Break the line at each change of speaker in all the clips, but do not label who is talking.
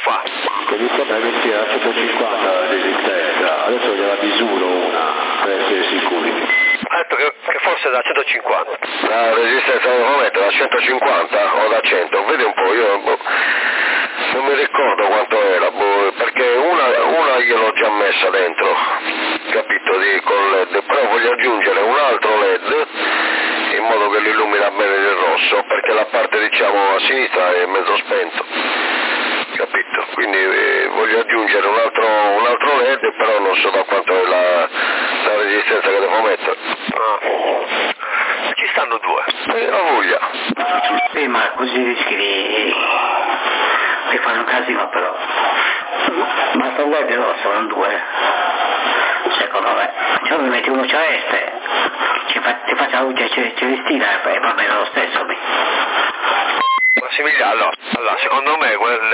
fa?
Che mi sembra che sia 150 di resistenza, adesso gliela misuro una, per essere sicuri.
Ha detto che forse da 150.
La resistenza del momento da 150 o da 100, vedi un po', io non mi ricordo quanto era, perché una gliel'ho già messa dentro, capito, con LED, però voglio aggiungere un altro LED in modo che lo illumina bene il rosso, perché la parte diciamo a sinistra è mezzo spento, capito, quindi voglio aggiungere un altro LED, però non so da quanto è la resistenza che devo mettere.
Ci stanno due.
A voglia.
Ma così rischi di fare un casino però. Ma sto LED rosso sono due. Secondo me. Cioè mi metti uno celeste, ti faccio la luce celestina e va bene lo stesso.
Massimiliano, allora secondo me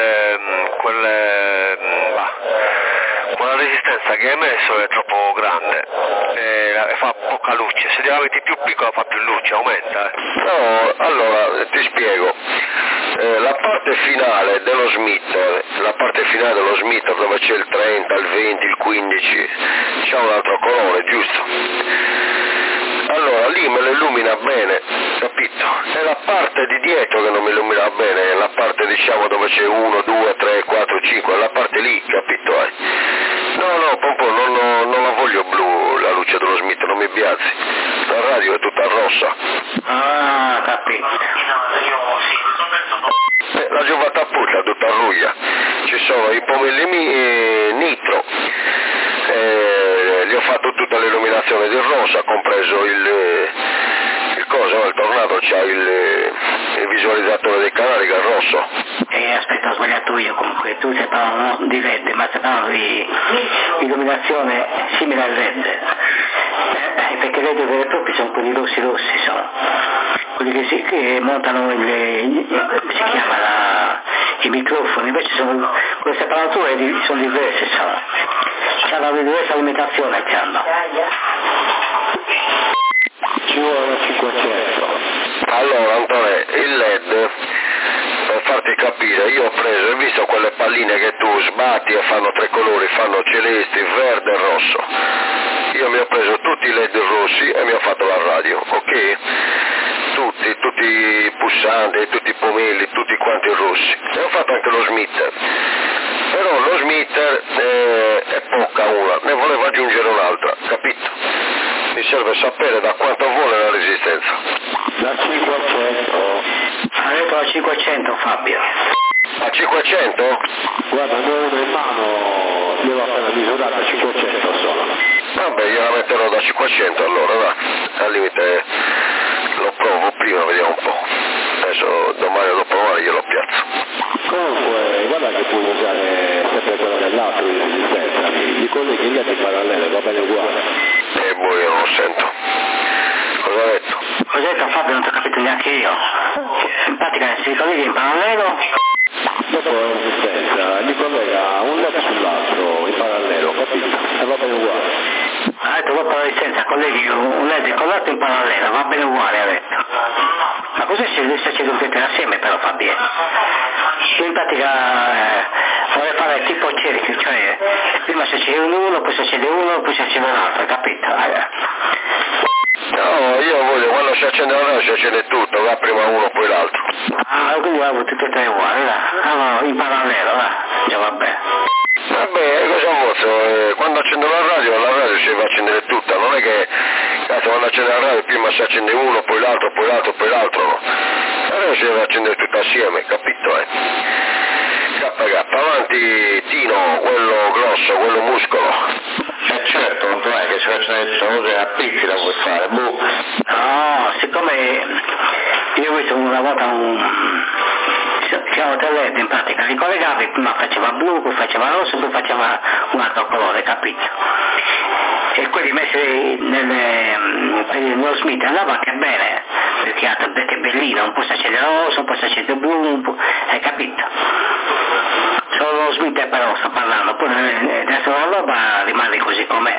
quella resistenza che hai messo è troppo grande e fa poca luce, se la metti più piccola fa più luce, aumenta.
No, allora ti spiego. La parte finale dello smitter, dove c'è il 30, il 20, il 15, c'ha un altro colore, giusto? Allora lì me lo illumina bene, capito? È la parte di dietro che non mi illumina bene, è la parte diciamo dove c'è 1, 2, 3, 4, 5, è la parte lì, capito? No, proprio non la voglio blu la luce dello smitter, non mi piace. La radio è tutta rossa.
Ah, capito.
La giovata pure è tutta ruglia, ci sono i pomelli nitro, gli ho fatto tutta l'illuminazione di rosa, compreso il tornado c'ha il visualizzatore dei canali che è rosso.
Aspetta, ho sbagliato io comunque, tu stai parlando di LED, ma stai parlando di illuminazione simile al LED. Perché LED veri e propri sono quelli rossi, sono quelli che montano si chiama i microfoni, invece sono queste apparature sono diverse, hanno una diversa alimentazione che hanno.
Ci vuole 500.
Allora Antonio, il LED, per farti capire, io ho preso e visto quelle palline che tu sbatti e fanno tre colori, fanno celeste, verde e rosso. Io mi ho preso tutti i LED rossi e mi ho fatto la radio, ok? Tutti i pulsanti, tutti i pomelli, tutti quanti rossi. E ho fatto anche lo smitter. Però lo smitter è poca una, ne volevo aggiungere un'altra, capito? Mi serve sapere da quanto vuole la resistenza.
Da 500.
Ha detto da 500 Fabio.
A 500?
Guarda, ne ho uno in mano, gliel'ho appena misurato a 500 sono.
Vabbè, gliela metterò da 500 allora, dai. Al limite lo provo prima, vediamo un po'. Adesso domani o dopodomani glielo piazzo.
Comunque, guarda che puoi usare sempre quello dell'altro di resistenza, gli colleghi gli altri parallele, va bene uguale.
Io non lo sento. Cosa ha detto?
Ho detto Fabio, non ti ho capito neanche io. In pratica si collega in parallelo.
Dopo la resistenza gli collega un LED sull'altro in parallelo, capito? E va bene uguale.
Ha detto dopo la resistenza colleghi un LED con l'altro in parallelo, va bene uguale, ha detto. Ma così si accende tutti assieme però Fabio. In pratica vorrei fare tipo cerchio, cioè prima si accende uno, poi si accende uno, poi si accende un altro, capito?
No, io voglio, quando si accende la radio si accende tutto, va prima uno poi l'altro.
Ah, quindi avevo tutte e tre uguali, allora in parallelo, già vabbè.
Vabbè, cosa posso? Quando accendo la radio si va a accendere tutta, non è che cazzo, quando accende la radio prima si accende uno, poi l'altro, poi l'altro, poi l'altro, no. La radio si deve accendere tutta assieme, capito? KK, avanti Tino, quello grosso, quello muscolo.
Certo, non è che se facciano cose a picchi la puoi fare, boh.
No, siccome io ho visto una volta c'erano tre LED in pratica, li collegavi, prima faceva blu, poi faceva rosso, poi faceva un altro colore, capito? E quelli messi nello Smith andava anche bene, perché è bellino, un po' si accende rosso, un po' si accende blu, hai capito? Solo lo Smith però sto parlando, poi adesso la roba rimane così com'è.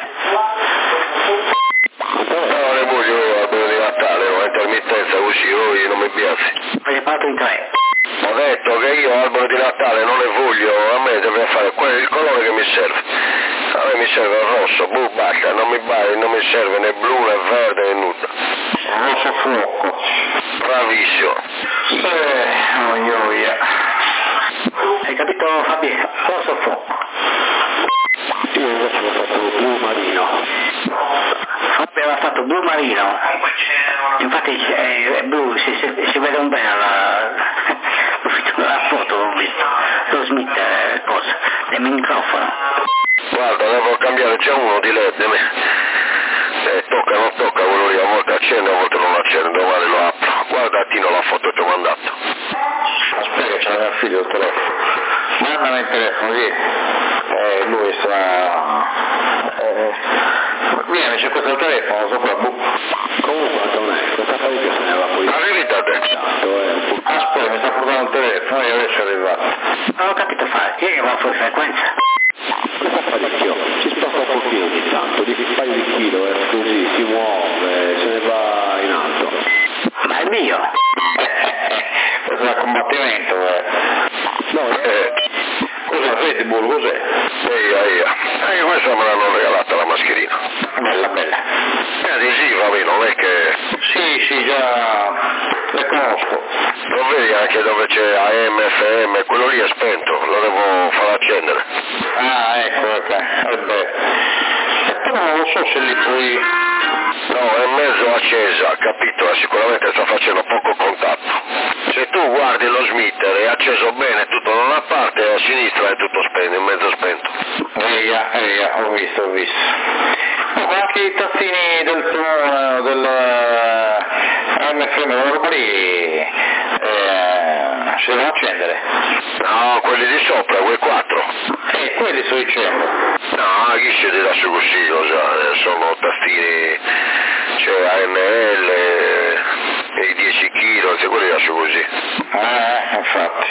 No, le voglio albero di Natale, no, intermittenza così, io non mi piace.
Hai fatto in tre.
Ho detto che io albero albero di Natale non ne voglio, a me deve fare il colore che mi serve. A me mi serve il rosso, basta, non mi serve né blu né verde né nulla.
Rosso fuoco.
Bravissimo.
Hai capito Fabio? Rosso fuoco.
Io invece ho fatto blu marino.
Fabio aveva fatto blu marino. Infatti è blu, si vede un bene la foto, l'ho visto. Lo Smith, cosa? Del microfono.
Guarda, devo cambiare già uno di LED. Tocca, non tocca quello lì, a volte accende, a volte non accende, domani lo apro. Guarda Tino la foto che ti ho mandato.
Aspetta che c'è mio figlio il telefono. Mandami il telefono, vieni. Lui sta... Vieni, c'è questo telefono sopra.
Comunque Antonello, questa parecchio se ne va poi.
Arrivi da te.
Aspetta, mi sta portando il telefono, io adesso arrivato.
Non ho capito fare, chi è che va fuori frequenza?
Questo apparecchio si sposta un pochino ogni tanto, di un paio di chilo, così si muove, se ne va in alto.
Ma è il mio!
Questo è un combattimento,
No,
Cos'è, Red Bull, cos'è?
Anche questa me l'hanno regalata la mascherina.
Bella, bella.
È adesiva, non è che...
Sì, già le conosco.
Lo vedi anche dove c'è AM, FM, quello lì è spento, lo devo far accendere.
Ah, ecco, però non lo so se li puoi...
No, è mezzo accesa, capito? Sicuramente sta facendo poco contatto. Se tu guardi lo smitter è acceso bene tutto da una parte e a sinistra è tutto spento, in mezzo spento.
Ho visto. Ma anche i tastini del MFM, la roba lì, si devono accendere.
No, quelli di sopra, quei 4.
Quelli sono i centri.
No, chi scende da su così, lo sa, sono tastini, c'è ANL, i 10 kg, se quelli da su così.
Infatti.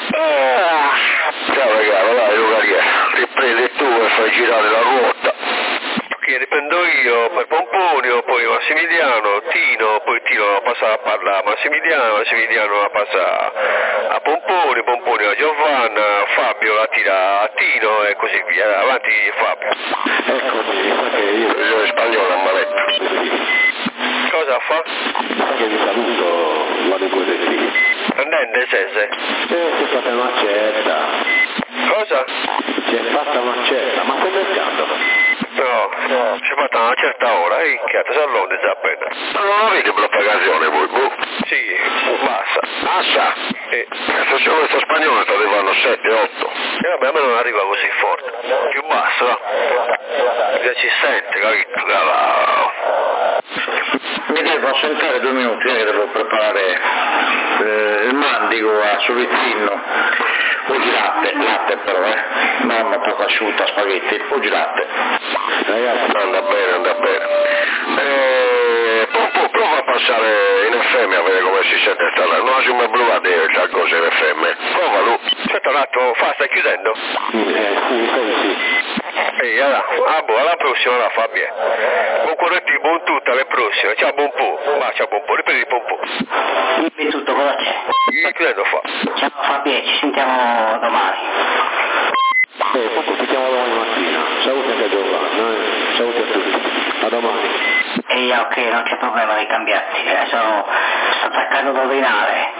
Ciao regalo, dai, Lucaria, riprendi tu e fai girare la ruota. Che riprendo io, poi Pomponio, poi Massimiliano, Tino, poi Tino la passa a parlare a Massimiliano la passa a Pomponio a Giovanna, Fabio la tira a Tino e così via. Avanti Fabio.
ecco, mi sa che
Io in spagnolo a manetta. Cosa fa?
che vi saluto, vado in correttivi.
Andende Sese?
Si è fatta una certa.
Cosa?
Si è fatta una certa, ma stai pescando?
No, si è fatta una certa ora, chiaro, sei a Londra appena. Ma non avete propagazione voi, Sì, basta. Se c'è questo spagnolo sta arrivando 7, 8. E vabbè, a me non arriva così forte. Più basso, va? Perché ci sente, capito?
Mi devo assentare 2 minuti, che devo preparare il mandico a sovizzino. Oggi latte però, non poco asciutta, spaghetti, oggi latte.
Ragazzi,
Anda bene. Prova a passare in FM a vedere come si sente sta là. Non ha come blu a dire c'ha cose in FM. Provalo. Aspetta un attimo, stai chiudendo?
sì.
Ehi, alla prossima, Fabio. Buon correttivo, buon tutto, alle prossime. Ciao, buon po'. Ciao, buon po', riprendi buon po'.
Dimmi tutto, cosa c'è?
Chiudendo fa.
Ciao Fabio, ci sentiamo domani.
Poco ci chiamo domani mattina. Saluti anche a Giovanna, saluti a tutti. A domani.
Ok, non c'è problema di cambiarti, sto cercando di ordinare.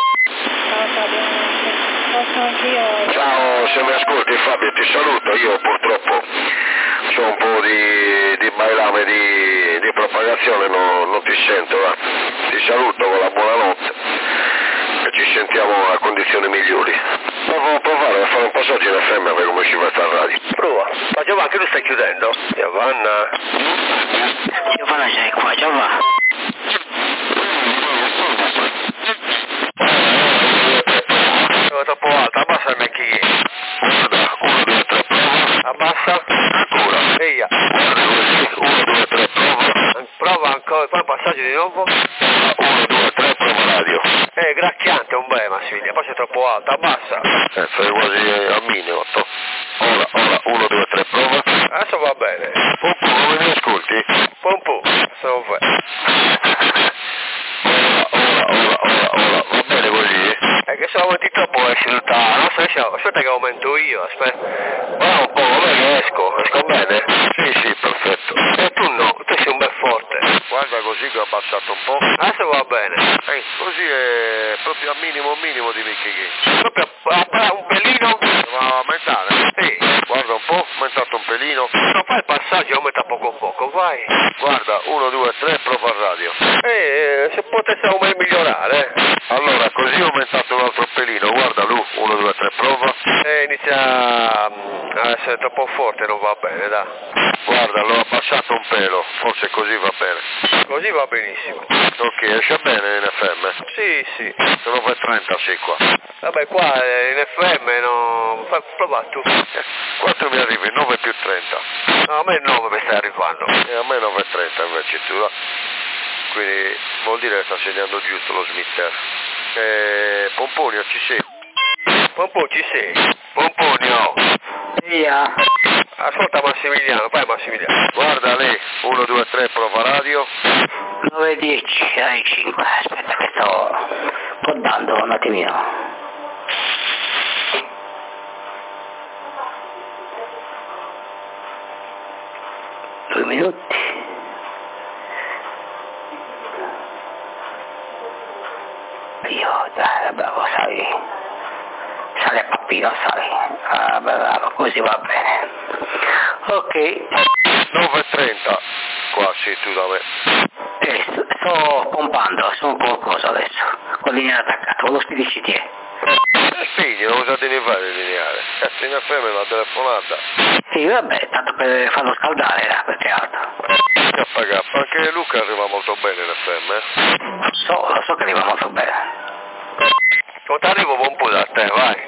Ciao, se mi ascolti Fabio ti saluto, io purtroppo c'ho un po' di bailame di propagazione, non ti sento, va. Ti saluto con la buonanotte e ci sentiamo a condizioni migliori. Provare a fare un passaggio in FM a vedere come ci va sta radio. Prova, ma Giovanna che tu stai chiudendo? Giovanna
sei qua, Giovanna.
Troppo alta, abbassa il macchino. 1, 2, 3, prova. Abbassa. Ancora. Eia. 1, 2, 3, prova. Prova ancora, poi passaggio di nuovo. 1, 2, 3, prova radio. Gracchiante un bel Massimiliano, poi sei troppo alta, abbassa. Sei quasi al minimo. Ora, 1, 2, 3, prova. Adesso va bene. Pompo, come mi ascolti? Pompo, adesso va bene. Ora, va bene così? Che se la
aumenti troppo esci lontano, aspetta che aumento io, aspetta. Guarda un po', come esco bene?
Sì, perfetto.
E tu no, tu sei un bel forte.
Guarda così che ho abbassato un po'.
Adesso va bene.
Così è proprio a minimo di Mickey Gay.
Proprio un pelino?
Va a aumentare?
Sì.
Guarda un po', ho aumentato un pelino.
Non fai il passaggio, aumenta poco, vai.
Guarda, 1, 2, 3, prova a radio.
Se potesse migliorare.
Allora, così ho aumentato un altro pelino. Guarda Lu, 1, 2, 3, prova.
Inizia a essere troppo forte, non va bene, dai.
Guarda, l'ho abbassato un pelo, forse così va bene.
Così va benissimo.
Ok, esce bene in FM?
Sì.
Sono 9.30 sei qua.
Vabbè, qua in FM no. Prova tu.
Quanto mi arrivi? 9 più 30.
No, a me 9 mi stai arrivando.
E a me 9.30 invece tu. Quindi vuol dire che sta segnando giusto lo smitter. Pomponio, ci sei?
Pompo, ci sei? Pomponio.
Via.
Ascolta Massimiliano, vai Massimiliano.
Guarda lei, 1, 2, 3, prova radio.
9:10 ai 5. Aspetta che sto codando un attimino. Due minuti. Io, dai, bravo, sale pappino, sale. Ah, bravo, così va bene. Ok.
9.30. Qua sì, tu da me.
Sto pompando, sono qualcosa adesso. Con linea attaccata, con lo spedicitiere.
Spigni, non usate ne fare il lineare. In FM una telefonata.
Sì, vabbè, tanto per farlo scaldare era, perché altro.
KK, anche Luca arriva molto bene in FM,
Lo so che arriva molto bene.
Non ti arrivo un po' da te, vai.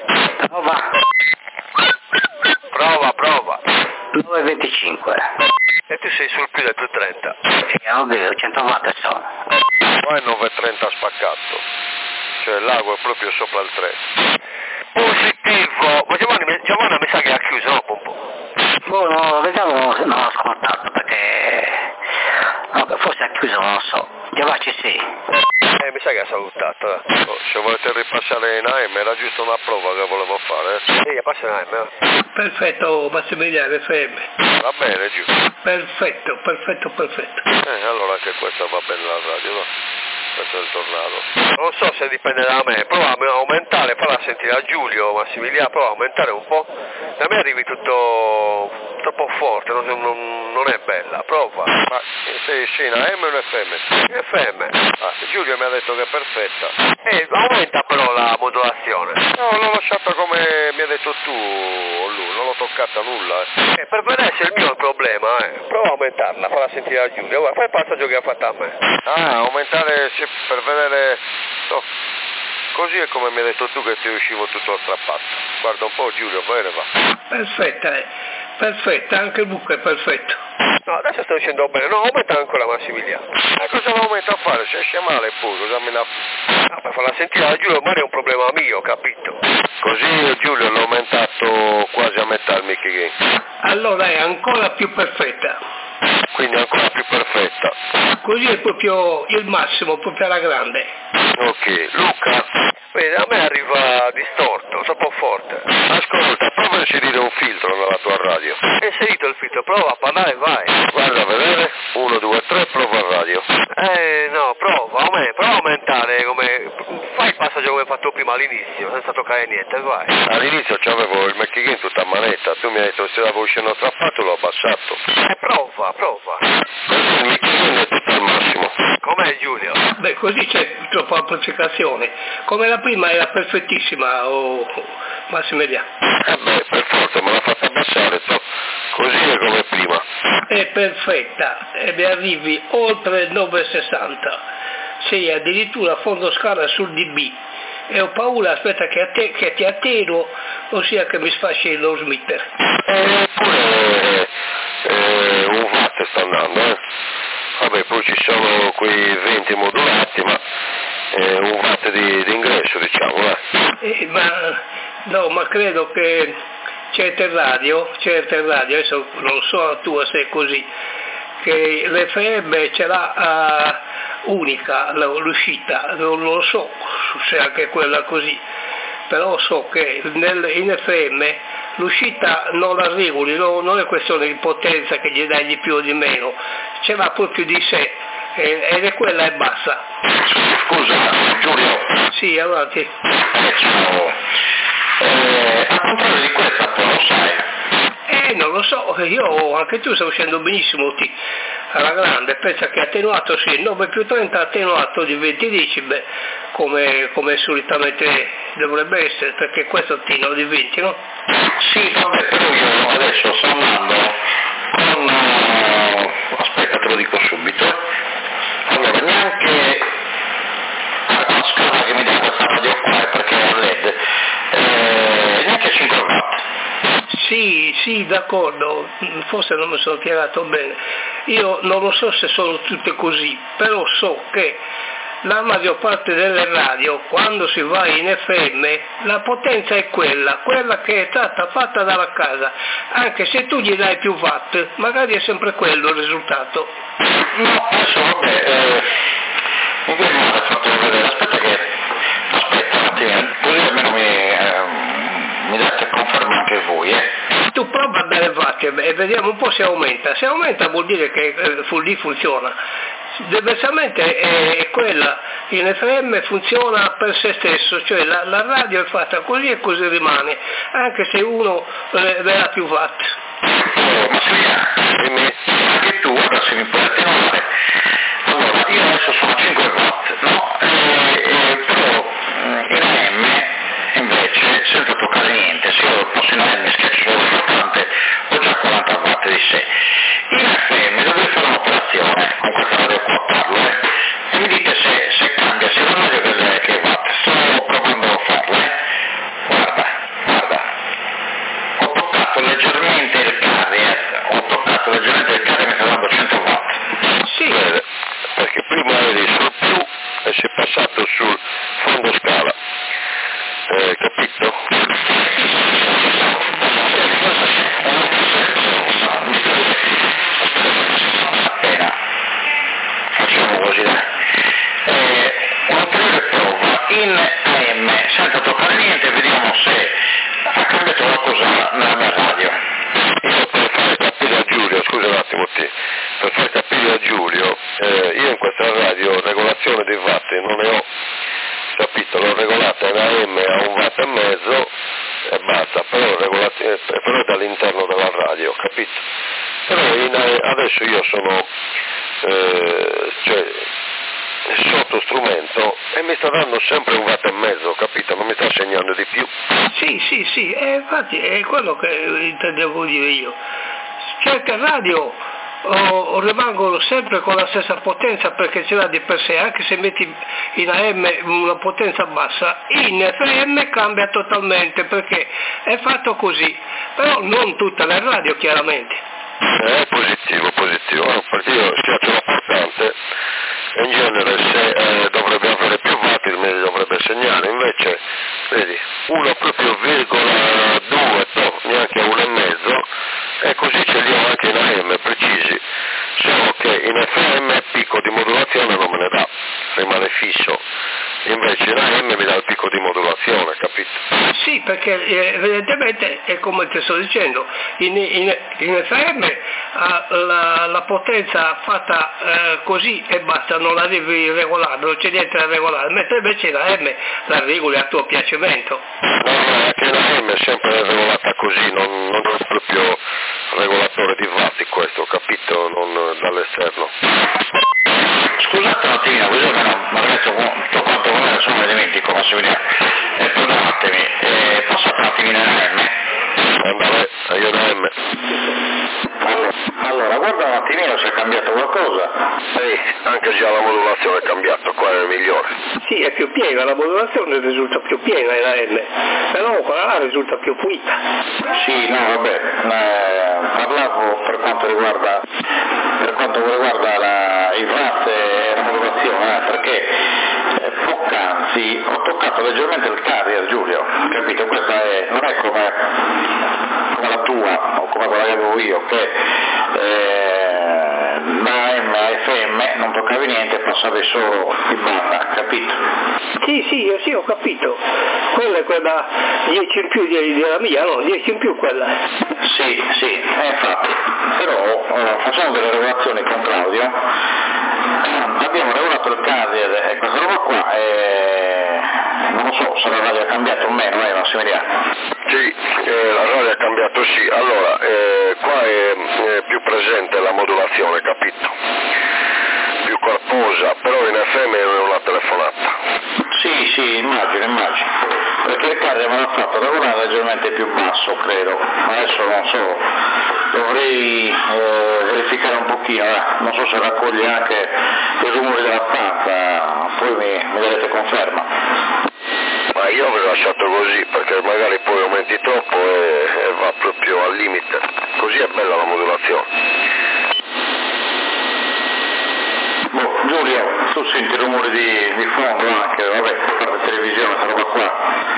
Prova.
9:25.
E tu sei sul più del più 30.
Sì, ovvio, 100 watt sono.
Qua è 9.30 spaccato, cioè l'ago è proprio sopra il 3.
Positivo. Ma Giovanna mi sa che ha chiuso, no, Pompo?
No, vediamo, non l'ho ascoltato perché forse ha chiuso, non lo so. Già ci sei.
Mi sa che ha salutato.
Se volete ripassare in AM era giusto una prova che volevo fare.
Sì, passa in AM.
Perfetto, Massimiliano FM.
Va bene, giù.
Perfetto.
Allora anche questa va bene la radio, no? Questo è il tornado.
Non so se dipende da me, prova a aumentare, falla sentire a Giulio, Massimiliano, prova a aumentare un po'. Da me arrivi tutto troppo forte, non è bella, prova.
Ma sei in AM o in FM?
FM.
Giulio mi ha detto che è perfetta.
Aumenta però la modulazione.
No, l'ho lasciata come mi hai detto tu, lui, non l'ho toccata nulla.
Per vedere se il mio è il problema, prova a aumentarla, falla sentire a Giulio, guarda, fai il passaggio che ha fatto a me.
Aumentare per vedere. No. Così è come mi hai detto tu che ti uscivo tutto strappato. Guarda un po' Giulio, bene va.
Perfetta, anche il buco è perfetto.
No, adesso sto dicendo bene, no, aumenta ancora Massimiliano.
Cosa lo aumenta a fare? Se esce male pure, cosa me la.
Per farla sentire a Giulio ormai è un problema mio, capito?
Così Giulio l'ho aumentato quasi a metà il Mickey Game.
Allora è ancora più perfetta.
Quindi ancora più perfetta.
Così è proprio il massimo, proprio alla grande.
Ok, Luca.
Vedi, a me arriva distorto, troppo forte.
Ascolta, prova a inserire un filtro nella tua radio.
È inserito il filtro, prova a parlare, vai.
Guarda a vedere, 1, 2, 3, prova a radio.
No, prova a aumentare come. Fai il passaggio come hai fatto prima all'inizio, senza toccare niente, vai.
All'inizio c'avevo il Mickey Game tutta a manetta, tu mi hai detto se l'avevo uscito strappato l'ho abbassato.
Prova.
Il Mickey Game è tutto al massimo.
Com'è Giulio?
Beh, così c'è troppa amplificazione. Come la prima era perfettissima, Massimiliano.
Per forza me l'ha fatta abbassare, così è come prima.
È perfetta e mi arrivi oltre 960. Sei addirittura a fondo scala sul dB. E ho paura, aspetta che ti attenuo, ossia che mi sfasci lo smitter.
Eppure un watt sta andando, Vabbè, poi ci sono quei 20 modulati, ma un watt di ingresso, diciamo,
ma credo che certe radio, adesso non so la tua se è così, che l'FM ce l'ha unica l'uscita, non lo so se anche quella così, però so che in FM l'uscita non la regoli, non è questione di potenza che gli dai di più o di meno, ce l'ha proprio di sé ed è quella e basta.
Scusa Giulio.
Sì, avanti.
A contrario di questa tu lo sai?
Non lo so, io anche tu stai uscendo benissimo alla grande, pensa che attenuato sì, 9 più 30 attenuato di 20 decibel come solitamente dovrebbe essere, perché questo attino di 20, no?
Sì, vabbè, però io adesso sto andando con aspetta, te lo dico subito. Allora, neanche la scala che mi dà questa radio qua, perché è LED, neanche 5 watt.
Sì, d'accordo, forse non mi sono spiegato bene. Io non lo so se sono tutte così, però so che la maggior parte delle radio, quando si va in FM, la potenza è quella che è stata fatta dalla casa, anche se tu gli dai più watt, magari è sempre quello il risultato.
No, adesso vabbè, in che modo hai fatto vedere? Aspetta un attimo, così almeno mi date conferma anche voi,
Tu prova a dare watt e vediamo un po' se aumenta. Se aumenta vuol dire che lì funziona. Diversamente è quella, in FM funziona per se stesso, cioè la radio è fatta così e così rimane, anche se uno le dà più watt.
Ma anche tu, ora se mi puoi attenuare. Allora, io adesso sono 5 watt, no? Però in AM invece, senza toccare niente, se io posso in AM schiaccio solo l'importante, ho già 40 watt di sé. In FM dovrei fare un'operazione con questa radio qua, parlo, e mi dite se cambia, se non è che watt, sto provando a farlo, Guarda, ho toccato leggermente il cade, mi sta dando 100 watt.
Sì.
Perché prima eri sul più e sei passato sul fondo scala, capito?
Appena facciamo così, un'ulteriore prova in AM senza toccare niente, vediamo se ha cambiato qualcosa nella mia radio.
Io per far capire a Giulio, scusa un attimo, per far capire a Giulio, io in questa radio regolazione dei watt non ne ho, capito? L'ho regolata in AM a 1,5 watt e basta, però è dall'interno della radio, capito? Però adesso io sono sotto strumento e mi sta dando sempre 1,5 watt, capito? Non mi sta segnando di più.
Sì, infatti è quello che intendevo dire io. Certe radio rimangono sempre con la stessa potenza perché ce l'ha di per sé, anche se metti in AM una potenza bassa, in FM cambia totalmente perché è fatto così, però non tutte le radio chiaramente.
Positivo, perché io schiaccio l'importante e in genere se dovrebbe avere più watt il medio dovrebbe segnare, invece vedi, 1,2, neanche 1,5, e così ce li ho anche in AM precisi, solo che in FM picco di modulazione non me ne dà, rimane fisso, invece in AM mi dà il picco di modulazione, capito?
Sì, perché evidentemente è come ti sto dicendo, in FM la potenza fatta così e basta, non la devi regolare, non c'è niente da regolare, mentre invece in AM la regoli a tuo piacimento.
No, anche in AM è sempre regolata così, non è proprio regolatore di watt questo, capito? Non dall'esterno.
Scusate un attimino, così almeno mi avete quanto volere, sono mi dimentico, ma si vede. Perdonatemi, passate un attimino in AM.
Andare, io in AM.
Allora, guarda un attimino se è cambiato qualcosa.
Sì, anche già la modulazione è cambiata, qua è migliore.
Sì, è più piena, la modulazione risulta più piena in AM, però quella là risulta più pulita.
Sì, no, vabbè, parlavo per quanto riguarda i watt e la modulazione, perché poc'anzi ho toccato leggermente il carrier, Giulio, capito? Questa non è come la tua o come quella che avevo io, che da AM a FM non toccavi niente, passavi solo in banda, capito?
Sì, ho capito. Quella è quella 10 in più della mia, no? 10 in più quella.
Sì, infatti. Però facciamo delle regolazioni con Claudio. Abbiamo regolato il carrier e questa roba qua non lo so se la radio ha cambiato o meno, Massimiliano?
Sì, la radio ha cambiato sì. Allora, qua è più presente la modulazione, capito? Più corposa, però in FM è una telefonata.
Sì, immagino. Perché il carrier me l'ha fatto lavorare leggermente più basso, credo. Adesso non so, dovrei verificare un pochino, non so se raccoglie anche i rumori della stanza, poi mi darete conferma.
Ma io avrei lasciato così, perché magari poi aumenti troppo e va proprio al limite. Così è bella la modulazione.
Giulio, tu senti rumori di fondo anche, vabbè, per la televisione, questa roba qua.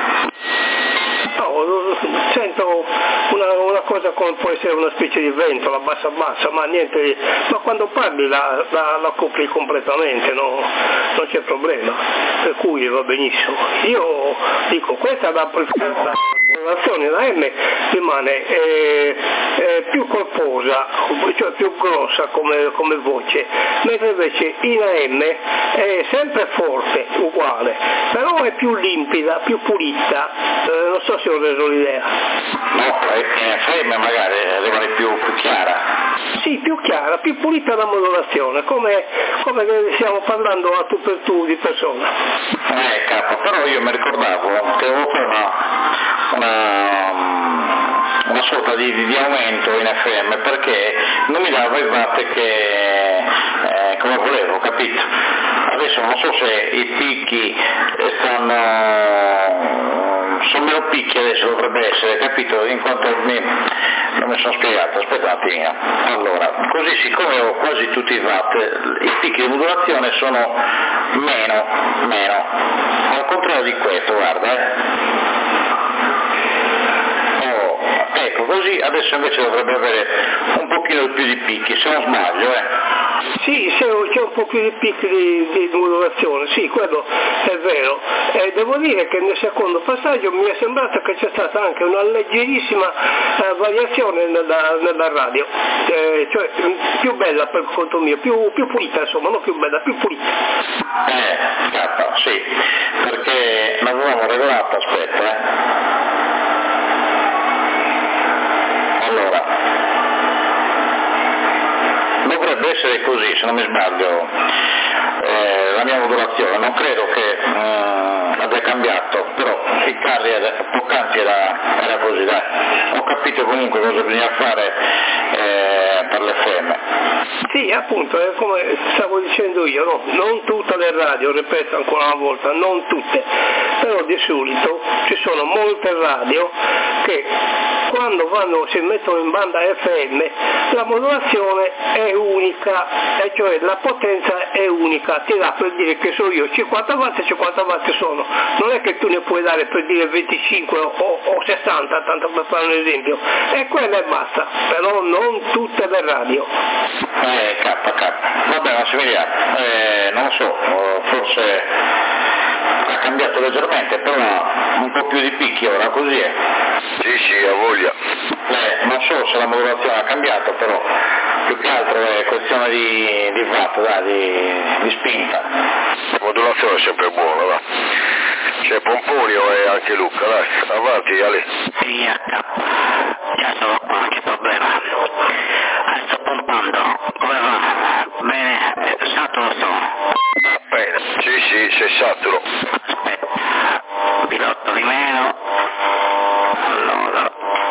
No, sento una cosa come può essere una specie di ventola bassa, ma niente, ma quando parli la copri completamente, no? Non c'è problema, per cui va benissimo. Io dico, questa la modulazione da M rimane più corposa, cioè più grossa come voce, mentre invece in AM è sempre forte, uguale, però è più limpida, più pulita, non so se ho reso l'idea.
No, in FM magari rimane più chiara.
Sì, più chiara, più pulita la modulazione, come stiamo parlando a tu per tu di persona.
Capo, però io mi ricordavo che avevo una sorta di aumento in FM perché non mi dava i watt come volevo, capito? Adesso non so se i picchi sono meno picchi adesso, dovrebbe essere, capito? In quanto non mi sono spiegato, aspetta un attimo. Allora, così siccome ho quasi tutti i watt, i picchi di modulazione sono meno, al contrario di questo, guarda, ecco, così adesso invece dovrebbe avere un pochino più di picchi, se non sbaglio,
Sì, c'è un po' più di picchi di modulazione, sì, quello è vero. Devo dire che nel secondo passaggio mi è sembrato che c'è stata anche una leggerissima variazione nella radio, cioè più bella per conto mio, più pulita, insomma, non più bella, più pulita.
Sì, perché l'avevamo regolato, aspetta, Allora, dovrebbe essere così, se non mi sbaglio, la mia modulazione, non credo che abbia cambiato, però il carrier poc'anzi era così, dai. Ho capito comunque cosa bisogna fare per l'FM.
Sì, appunto, è come stavo dicendo io, no? Non tutte le radio, ripeto ancora una volta, non tutte, però di solito ci sono molte radio che quando si mettono in banda FM la modulazione è unica, e cioè la potenza è unica, ti dà per dire che so io 50 watt sono, non è che tu ne puoi dare per dire 25 o 60, tanto per fare un esempio, e quella e basta, però non tutte le radio.
Vabbè, Massimiliano, non so, forse ha cambiato leggermente, però un po' più di picchi ora, così è.
Sì, ha voglia.
Non so se la modulazione ha cambiato, però più che altro è questione di watt, di spinta.
La modulazione è sempre buona, va. C'è Pomponio e anche Luca, dai, avanti, Ale.
Sì, già sono qua, che problema. Sto pompando, come va? Bene, saturo sono.
Bene, sì, sei saturo.
Aspetta, pilotto di meno. Allora.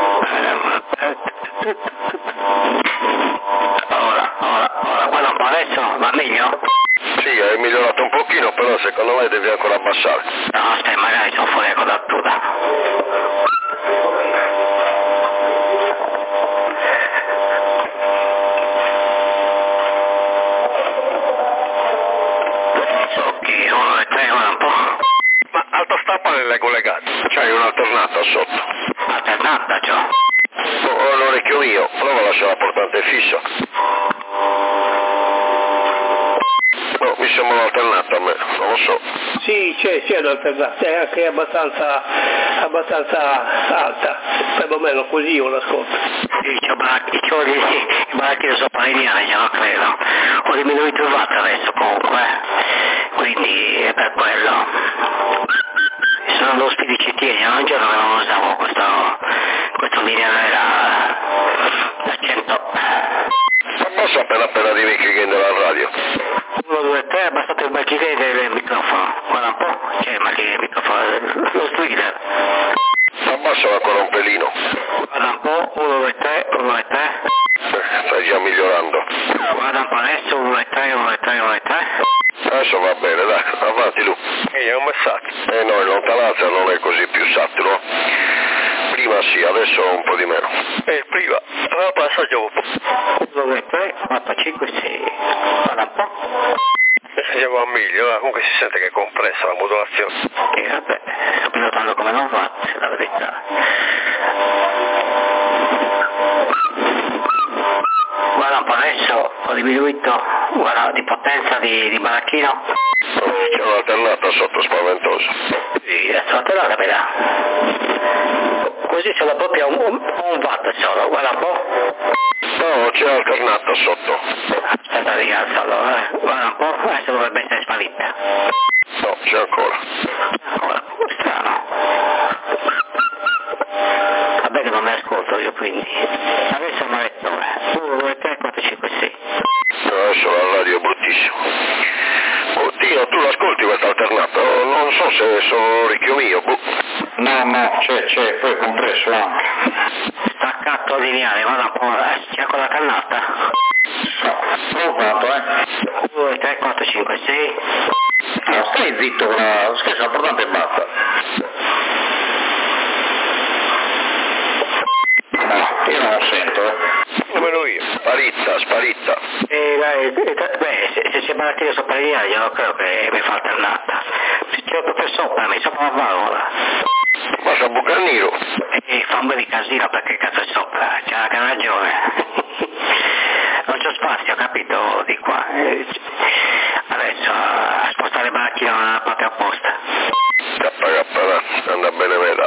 Ora, quello un po' adesso va meglio?
Sì, hai migliorato un pochino, però secondo me devi ancora abbassare.
No, aspetta, magari sono fuori con la tuta. Ok, 1 e 3, ora un po'.
Ma alta stampa non è collegata, c'hai un'alternata sotto.
Alternata, ciò.
Oh, l'orecchio mio, prova a lasciare la portante fissa. No, mi sembra un'alternata. alternata a me, non lo so.
Sì, c'è l'alternata, è anche abbastanza alta, perlomeno così io l'ascolto.
Sì, c'ho i baracchini sopra i miei, non credo. Ho diminuito il watt adesso comunque, quindi è per quello. Sono lo ospiti ci tieni, un giorno che non usavo questo lineare da 100.
Ma passa appena arrivi che chiede la radio.
1, 2, 3, abbassate il macchine del microfono, guarda un po', c'è il macchine del microfono, lo splitter.
Abbassalo ancora un pelino.
Guarda un po', 1, 2, 3, 1, 2, 3.
Stai già migliorando.
Guarda un po' adesso, 1, 2, 3, 1, 2, 3, 1, 2, 3.
Adesso va bene, dai, avanti Lu.
È un messaggio.
No, in lontananza non è così più saturo. Prima sì, adesso un po' di meno.
Prima, allora passaggio un po'.
1, 2, 3, 4, 5, 6. Guarda un po'.
Siamo a miglio, comunque si sente che è compressa la modulazione.
E vabbè, sto pilotando come non va, la verità. Guarda un po' adesso, ho diminuito, guarda, di potenza di baracchino.
C'è un'alternata sotto spaventosa.
Sì, adesso l'alternata vedrà. Così sono proprio un watt solo, guarda un po'.
No, c'è alternata sotto.
Aspetta di alzo allora, guarda un po', adesso dovrebbe essere sparita.
No, c'è ancora.
Ancora, strano. Vabbè che non mi ascolto io quindi. Adesso mi ha detto 1, 2, 3, 4, 5, 6.
Adesso la radio è bruttissima. Oddio, tu l'ascolti questa alternata? Non so se sono orecchio mio.
No, c'è, poi è compresso anche.
Staccato lineare, guarda un po', c'è con la cannata.
No, non fatto,
1, 2, 3, 4, 5, 6.
No, stai zitto con la scherzo, l'importante è basta. No, io non lo sento,
Nemmeno io. Sparitta.
Se c'è barattino sopra il lineare, io non credo che mi fa alternata. Se c'è proprio sopra la valvola.
Ma sa bucaniro.
E fa un bel di casino perché cazzo è sopra, c'ha anche ragione. Non c'ho spazio, capito, di qua. Adesso a spostare il baracchino nella parte opposta.
K, anda bene meta.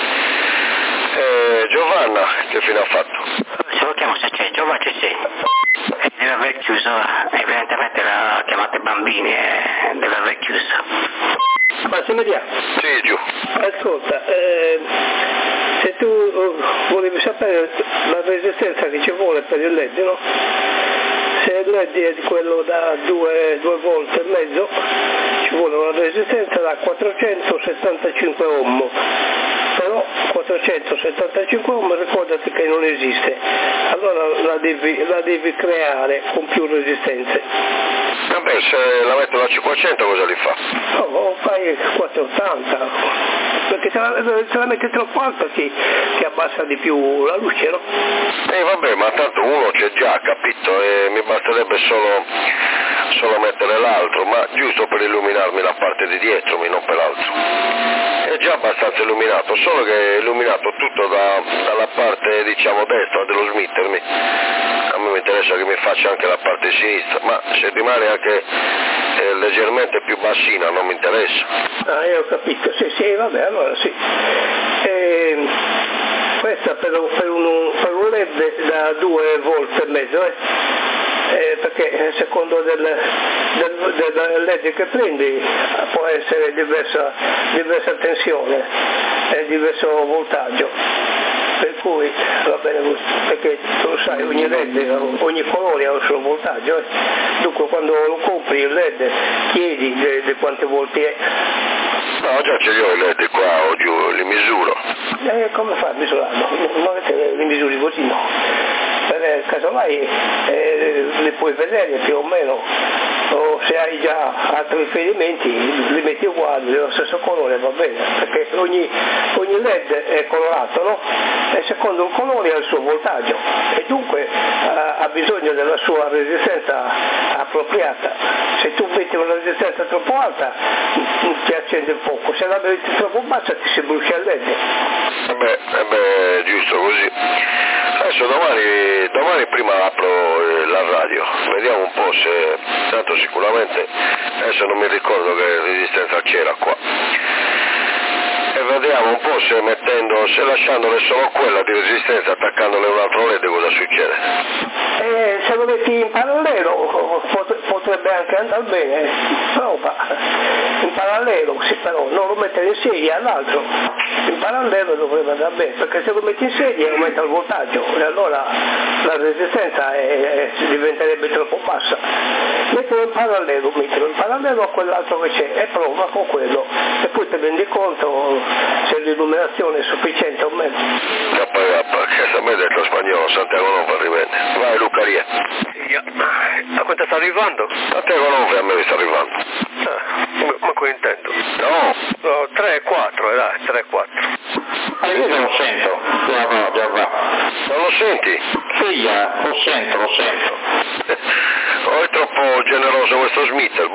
Giovanna, che fine ha fatto?
Se lo chiamo se c'è, Giovanna c'è sì. Deve aver chiuso, evidentemente la chiamate bambini e deve aver chiuso.
Massimiliano.
Sì, giù.
Ascolta, se tu volevi sapere la resistenza che ci vuole per il LED, no? Se il LED è quello da 2 volt e mezzo, ci vuole una resistenza da 475 ohm. Però 475 ohm ricordati che non esiste, allora la devi creare con più resistenze.
Vabbè, se la metto da 500 cosa li fa?
No, fai 480, perché se la metti troppo alta ti abbassa di più la luce, no?
Vabbè, ma tanto uno c'è già, capito? E mi basterebbe solo mettere l'altro, ma giusto per illuminarmi la parte di dietro, non per l'altro. È già abbastanza illuminato, solo che è illuminato tutto dalla parte, diciamo, destra dello smittermi. A me mi interessa che mi faccia anche la parte sinistra, ma se rimane anche leggermente più bassina non mi interessa.
Ah, io ho capito, sì, vabbè, allora sì. Questa per un LED da 2 volt e mezzo, perché secondo del LED che prendi può essere diversa tensione e diverso voltaggio, per cui va bene così, perché tu lo sai, ogni LED, ogni colore ha il suo voltaggio, dunque quando lo compri il LED chiedi di quanti volti è.
No, già ce li ho i LED qua o giù, li misuro.
Come fai a misurarlo? Non avete le misure così, no? Casomai le puoi vedere più o meno, o se hai già altri riferimenti li metti uguali, dello stesso colore, va bene, perché ogni LED è colorato, no? E secondo il colore ha il suo voltaggio e dunque ha bisogno della sua resistenza appropriata. Se tu metti una resistenza troppo alta ti accende il fuoco, se la metti troppo bassa ti si brucia il LED.
Beh, giusto così. Adesso domani prima apro la radio, vediamo un po' se, tanto sicuramente, adesso non mi ricordo che resistenza c'era qua, e vediamo un po' se lasciandole solo quella di resistenza, attaccandole un altro LED, cosa succede.
Se lo metti in parallelo potrebbe anche andare bene, prova, in parallelo, sì, però non lo mettere in serie all'altro, in parallelo dovrebbe andare bene, perché se lo metti in serie aumenta il voltaggio e allora la resistenza diventerebbe troppo bassa. Mettilo in parallelo a quell'altro che c'è e prova con quello e poi ti rendi conto se l'illuminazione è sufficiente o meno.
Che se me detto spagnolo, Santiago non va rimane. Vai Luca Ria.
A quanto sta arrivando?
Santiago non a me sta arrivando.
Ma che intendo?
No.
3 e 4, dai, 3 e 4.
Io non lo sento. Già va.
Non lo senti?
Sì, lo sento.
Oh, è troppo generoso questo Smith,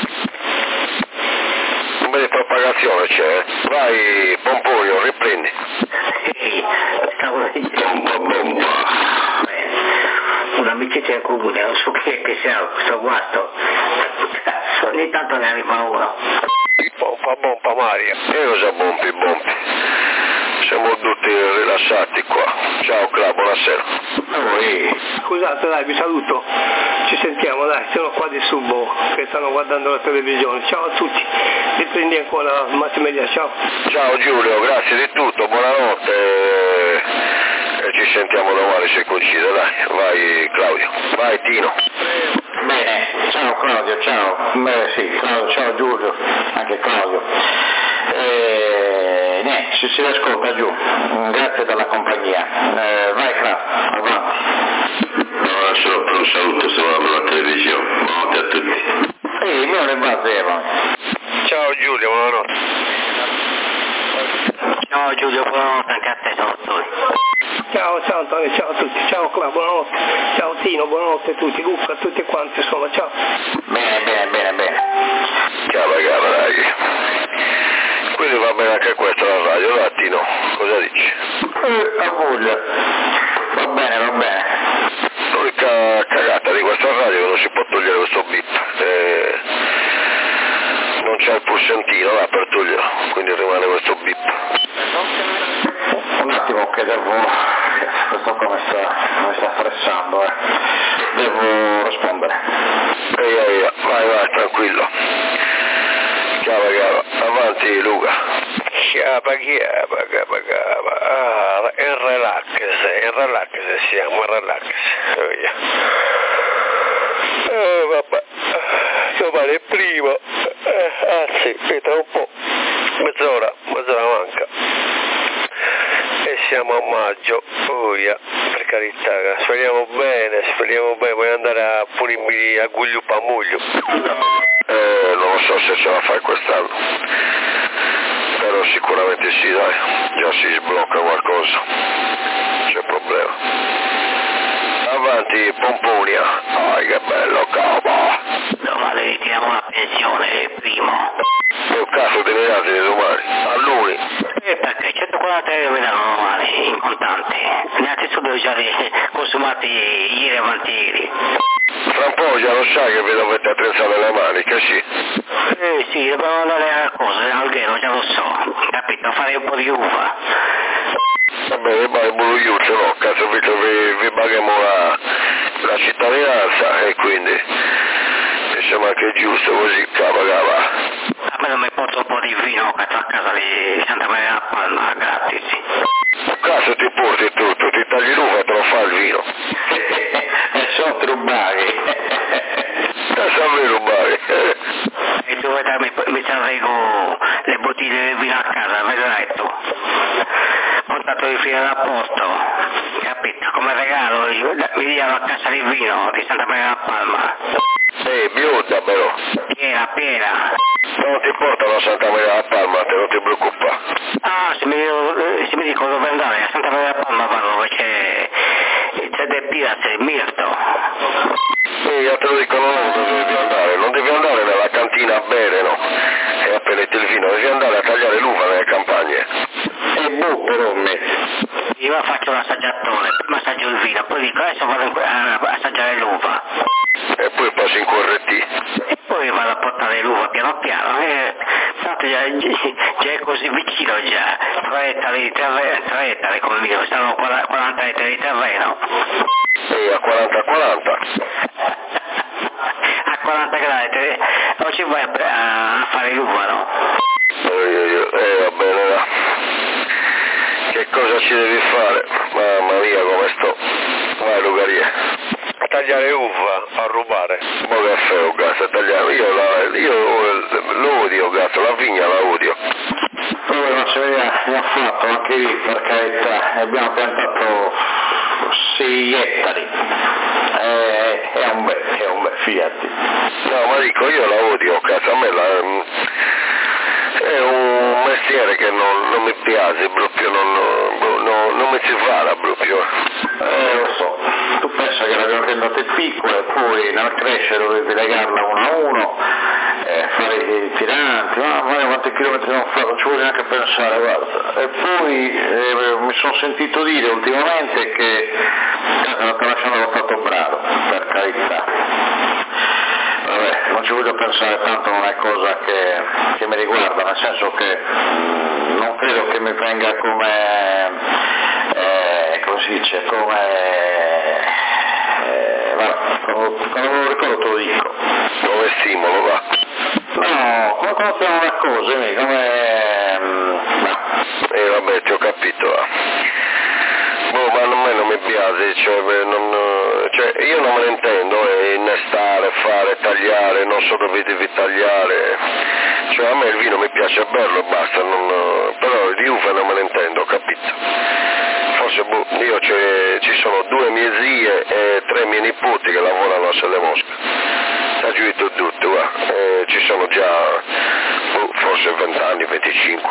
un po' di propagazione c'è, vai Pomponio, riprendi.
Sì, stavo dicendo. Un'amicizia comune, non so che sia questo guasto. Ogni tanto ne arriva uno.
Bompa Maria.
E cosa bompi? Siamo tutti rilassati qua. Ciao Cla, buonasera.
Scusate, dai, vi saluto. Ci sentiamo, dai, sono qua di Subo che stanno guardando la televisione. Ciao a tutti. Riprendi ancora Massimiliano, ciao.
Ciao Giulio, grazie di tutto, buonanotte. E ci sentiamo domani se coincide, dai. Vai Claudio. Vai Tino.
Bene, ciao Claudio, ciao. Beh sì, Claudio, ciao Giulio, anche Claudio. Niente, ci si ascolta giù, grazie per la compagnia. Vai Claudio, avanti.
Buonasera, un saluto se va alla televisione, buonanotte a tutti.
Il mio ne va zero.
Ciao Giulio, buonanotte.
Ciao Giulio, buonanotte anche a te, salutatori.
Ciao Antonio, ciao a tutti, ciao Cla, buonanotte, ciao Tino, buonanotte a tutti, Luca, a tutti quanti, insomma, ciao.
Bene.
Ciao ragazzi. Quindi va bene anche questa la radio, Tino, cosa dici?
A voglia. Va bene.
L'unica cagata di questa radio è che non si può togliere questo bip. Non c'è il pulsantino là per toglierlo, quindi rimane questo bip.
Un attimo che questo qua mi sta stressando, devo rispondere.
Vai, tranquillo. Ciao ragazzi, avanti Luca.
In relax siamo, in relax. Vabbè, domani è primo, anzi, tra un po', mezz'ora manca. E siamo a maggio, per carità, speriamo bene, voglio andare a pulirmi a Gugliupamuglio.
Non so se ce la fai quest'anno, però sicuramente sì, dai, già si sblocca qualcosa, c'è problema. Avanti Pomponia, che bello cavo.
Domani ritiriamo la pensione, primo.
Che cazzo devi darti domani? A lui?
Perché 140 euro mi danno domani in contanti. Innanzitutto già consumati ieri e avanti ieri.
Fra un po' già lo sai che vi dovete attrezzare le maniche, sì.
Sì, dobbiamo andare a cosa, al ghero, già lo so, capito, fare un po' di uva.
Vabbè, ma il buluiuccio no, cazzo, vi paghiamo la cittadinanza e quindi mi sembra anche giusto così, cava.
A me non mi porto un po' di vino cazzo, a casa di Santa Maria della Palma, gratis.
Cazzo ti porti tutto, ti tagli l'uva e te lo fa il vino.
E sono rubari.
Salve rubare.
E dove mi arrivo le bottiglie di vino a casa, vedrai tu. Portato di fino da posto, capito? Come regalo mi diano a casa di vino di Santa Maria della Palma.
Bionda però.
Piena.
Non ti portano a Santa Maria della Palma, te non ti preoccupare.
Ah, se mi dicono dove andare, a Santa Maria della Palma vado dove c'è del Piazza, il Mirto.
Io te lo dico, non devi andare nella cantina a bere, no? E appena il vino, devi andare a tagliare l'uva nelle campagne.
E però me.
Io faccio un assaggiatore, assaggio il vino, poi dico adesso vado a assaggiare l'uva.
E poi passi in corretti.
E poi vado a portare l'uva piano piano, tanto già è così vicino già, 3 ettari come mi dico, stanno 40 ettari di terreno.
E a 40.
A 40 gradi, non ci vai a fare l'uva, no?
Va bene, là. Che cosa ci devi fare? Mamma mia come sto. Vai Lucaria.
A tagliare uva, a rubare.
Ma caffè o gas, a tagliare. Io lo odio gas, la vigna la odio.
Poi non si ne ha fatto anche lì, per carità, abbiamo piantato 6 ettari. È un bel, fidati.
No, ma dico, io la odio, cazzo, a me è un mestiere che non mi piace proprio, non mi si fa proprio.
Lo so, tu pensa che l'abbiamo piantate piccole, poi nel crescere dovevi legarla uno a uno, fare i tiranti, ma quanti chilometri non fatto, ci vuole neanche pensare, guarda. E poi mi sono sentito dire ultimamente che la Trasciano l'ho fatto bravo, per carità. Vabbè, non ci voglio pensare tanto, non è cosa che mi riguarda, nel senso che non credo che mi venga come si dice, quando me lo ricordo te lo dico.
Come stimolo, va?
No, come siamo le cose,
vabbè, ti ho capito, va. Ma a me non mi piace, cioè io non me ne intendo, innestare, fare, tagliare, non so dove devi tagliare, cioè a me il vino mi piace bello e basta, però di uva non me ne intendo, ho capito. Forse io ci sono 2 mie zie e 3 miei nipoti che lavorano a Selle Mosca, sta giù tutto, va. Ci sono già forse 20 anni, 25.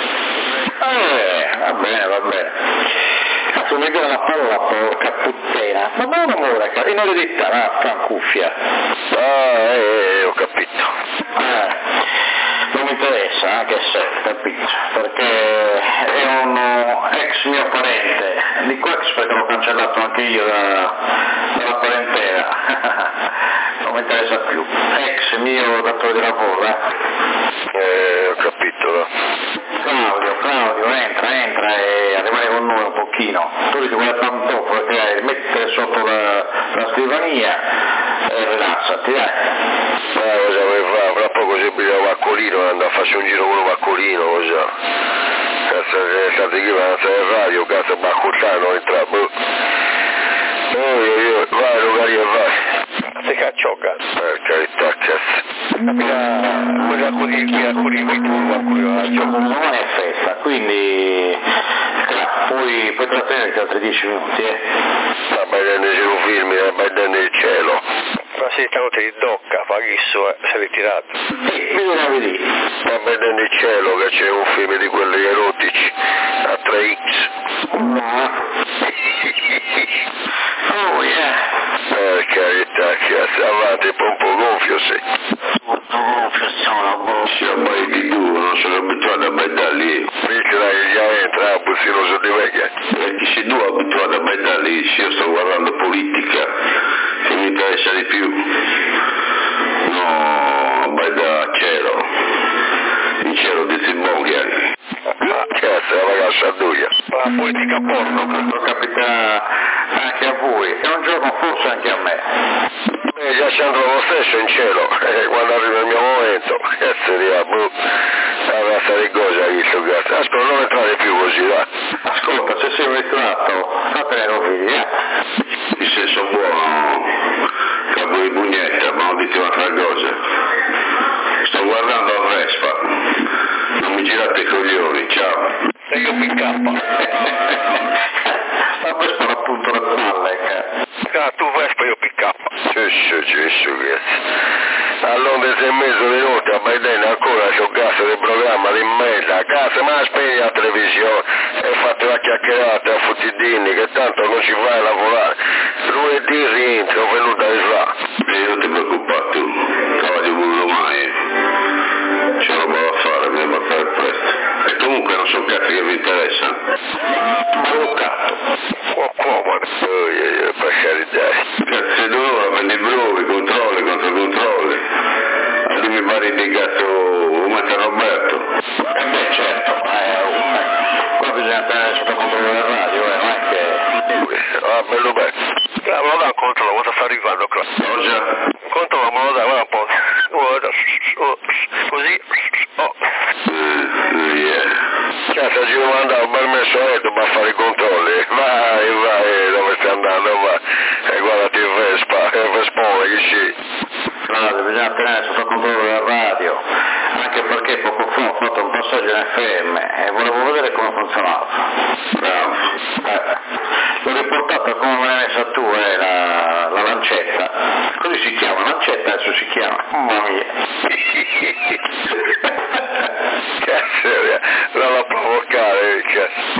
Va bene. Cazzo, mi viene la parola porca puttana, ma non amore, in eredità, una cuffia.
Ho capito.
Non mi interessa anche se, capito, perché è un ex mio parente, dico ex perché l'ho cancellato anche io dalla parentela, non mi interessa più, ex mio datore di lavoro,
Ho capito.
Claudio, entra e rimane con noi un pochino, tu ti vuoi tanto perché mettere sotto la scrivania e rilassati,
Cosa vuoi fare? Fra poco si piglia un vaccolino, andare a fare un giro con un vaccolino, cosa? Cazzo, state che vanno a stare in radio, cazzo, baccuttano, entra, vai Lucaria, vai.
Se cacciocca.
Per carità, cazzo.
Cosa accudimi tu,
non è festa, quindi puoi trattenerti altri 10 minuti,
Sta vedendo un film, sta vedendo il cielo.
Ma se stanotte di docca, paghisso, sei ritirato.
Bisogna vedere.
Sta vedendo il cielo che c'è un film di quelli erotici, a 3X. Per carità, cazzo, avanti, pompo gonfio sei.
Gonfio sono,
Sia mai di tu, non sono abituato a ballare lì. Piccola che già entra, bussino su di me. Perché se tu abituato a ballare lì, se io sto guardando politica, se mi interessa di più. No, balla a cielo. Il cielo di Zimbonghiani. Cazzo, la ragazza duia.
La politica porno.
Può capitare anche a voi, e un giorno forse anche a me.
Già ci andrò lo stesso in cielo, quando arriva il mio momento, cazzo di la razza di cosa hai visto, cazzo. Ascolta, non entrare più così, dai.
Ascolta, se sei un ritratto, fatene via.
In senso buono, capo di pugnetta, ma non dite un'altra cosa. Sto guardando la Vespa, non mi girate i coglioni, ciao.
E io mi incappa.
Ma questo è appunto le palle, cazzo.
Tu Vespa, io PK.
Gesù, cazzo. All'onde 6,5 minuti a Biden ancora sul gas del programma di merda, cazzo, ma spegni la televisione e fate la chiacchierata a Futtidini che tanto non ci fai a lavorare. Lunedì rientro, venuta di là. E non ti preoccupare tu, cavolo voluto mai. C'è roba da fare, mi devo fare presto. E comunque non so cazzo che vi interessa.
Ma lo cazzo.
bello bello. Me lo dà un controllo, cosa sta arrivando qua?
Cosa?
Controllo, me lo dà, guarda un po'. Così. Oh. Cazzo, ci devo andare un bel mesoletto per fare i controlli. Vai, dove stai andando? Vai. E guardati il Vespone, che sci.
Claudio, bisogna tenere sotto controllo della radio, anche perché poco fa ho fatto un passaggio in FM e volevo vedere come funzionava. Bravo. L'ho riportata come me l'hai messa tu, la lancetta. Così si chiama, lancetta adesso si chiama. Mamma mia.
Cazzo, non la provocare, cazzo.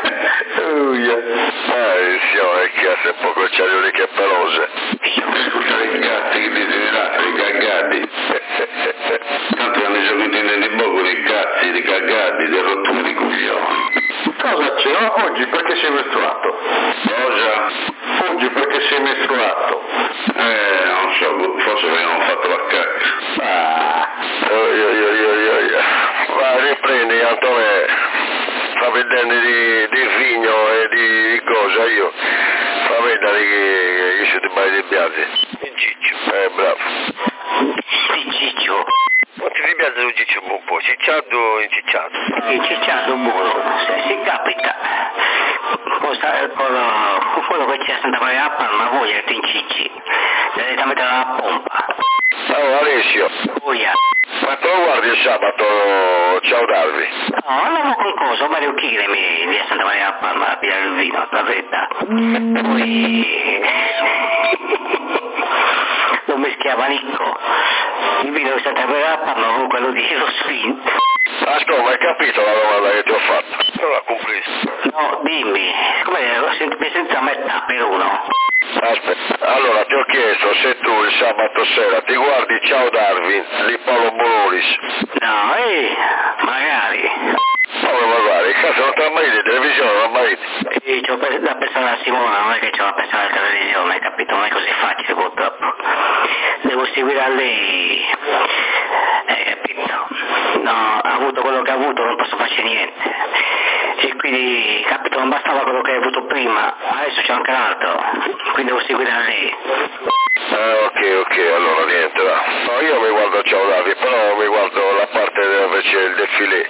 Signore, cazzo, è poco ciaglioli che pelose.
Scusate i gatti, che desiderate, i cagati. Tanto non mi sono intendendo di poco di cazzi, di cagati, di rotture di coglioni. Cosa c'è? Oggi perché sei mestruato? Cosa? Oggi perché sei mestruato? Non so, forse perché non ho fatto la cacca.
Vai, riprendi, Antonio. Sta vedendo di vigno e di cosa io. Fa vedere che si ti vai di biasi. Di Ciccio. Bravo.
Di Ciccio?
Non ti piace un Ciccio un po', cicciato o incicciato?
Cicciato buono, se si capita. Con quello che c'è a Santa Maria a Palma, voglia che ti incicci. Direttamente dalla pompa.
Oh, Alessio.
Voglia.
Ma tu lo guardi il sabato, ciao Darvi?
No, andavo con cosa, Mario Chiremi di Santa Maria a Palma a pigliare il vino, la verità. Poi lo mischiava Nicco. Il vino di Santa Maria a Palma con quello di Lo Spin.
Ascolta, ma hai capito la domanda che ti ho fatto? Non l'ha compreso.
No, dimmi, come mi sento a metà per uno?
Aspetta, allora ti ho chiesto se tu il sabato sera ti guardi Ciao Darwin di Paolo Bonolis.
No, magari.
Come magari? Cazzo, non ti ha mai di televisione, non ha mai di.
C'ho da pensare a Simona, non è che c'ho da pensare alla televisione, capito? Non è così facile purtroppo. Devo seguire a lei. Capito? No, ha avuto quello che ha avuto, non posso farci niente. E quindi, capito, non bastava quello che hai avuto prima, adesso c'è anche l'altro, quindi devo seguire a lei.
Ok, allora niente, va. No, io mi guardo Ciao Davi, però mi guardo la parte dove c'è il defilé.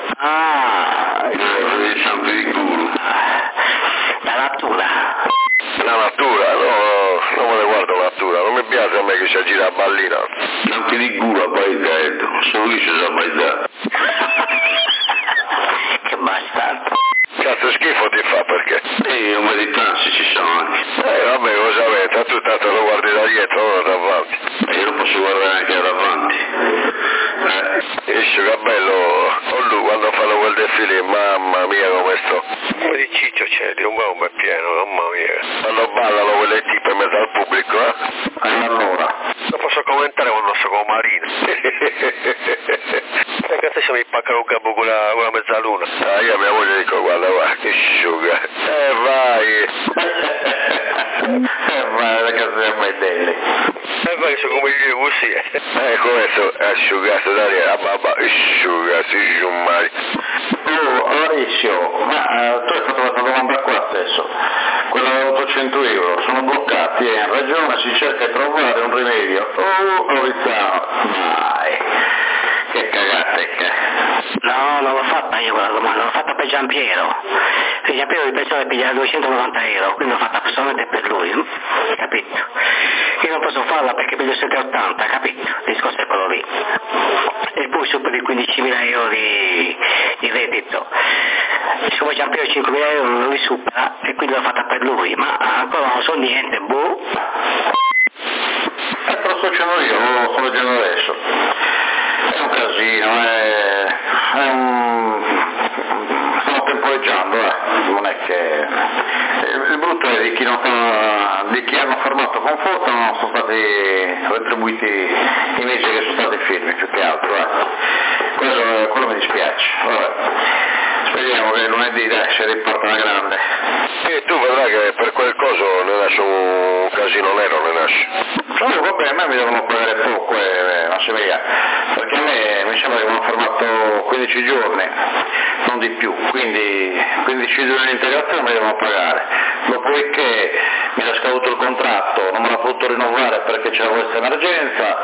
I santi di culo.
La natura.
La natura? No, non me ne guardo la natura, non mi piace a me che si gira a ballina.
Santi di culo a baitato, solo lui si sa baitato.
Che bastardo.
Cazzo schifo ti fa perché?
Un po' di tansi ci sono anche.
Vabbè, cosa avete? Tu tanto lo guardi da dietro, non da avanti.
Io lo posso guardare anche da avanti.
Esce che bello, o lui quando fanno quel defilé, mamma mia come sto. Come di Ciccio c'è, di un bel pieno, mamma mia. Quando ballano quelle tipe in mezzo al pubblico,
Allora.
Non posso commentare con il nostro comarino. Ragazzi se mi paccano un capo con la mezzaluna. Io a mia moglie dico guarda che sciuga. Vai.
Vai ragazzi a Maidelle.
Vai che sono come dire così. Questo è asciugato d'aria, babba, asciugati, giummari.
Oh, Alessio, ma tu hai fatto questa domanda qua stesso. Quella da 800 euro, sono bloccati e in ragione si cerca di trovare un rimedio. Oh, Orizzano, dai, che cagate che.
No, non l'ho fatta io quella domanda, l'ho fatta per Giampiero. Per Giampiero gli pensavo di pigliare 290 euro, quindi l'ho fatta solamente per lui, capito? Io non posso farla perché piglio 780, capito? Il discorso è quello lì. E poi superi i 15.000 euro di reddito. Siccome Giampiero 5.000 euro non li supera e quindi l'ho fatta per lui, ma ancora non so niente, boh.
Te lo sto dicendo io, lo sto leggendo adesso. È un casino, stiamo temporeggiando, non è che. Il brutto è di chi hanno fermato conforto non sono stati retribuiti i mesi che sono stati fermi, più che altro, quello mi dispiace. Vabbè. Speriamo che lunedì si riporta una grande.
E tu vedrai che per quel coso ne nasce un casino nero, ne nasce.
No, vabbè, a me mi devono pagare poco non si via, perché a me mi sembra che mi hanno fermato 15 giorni, non di più, quindi 15 giorni di integrazione mi devono pagare, dopodiché emergenza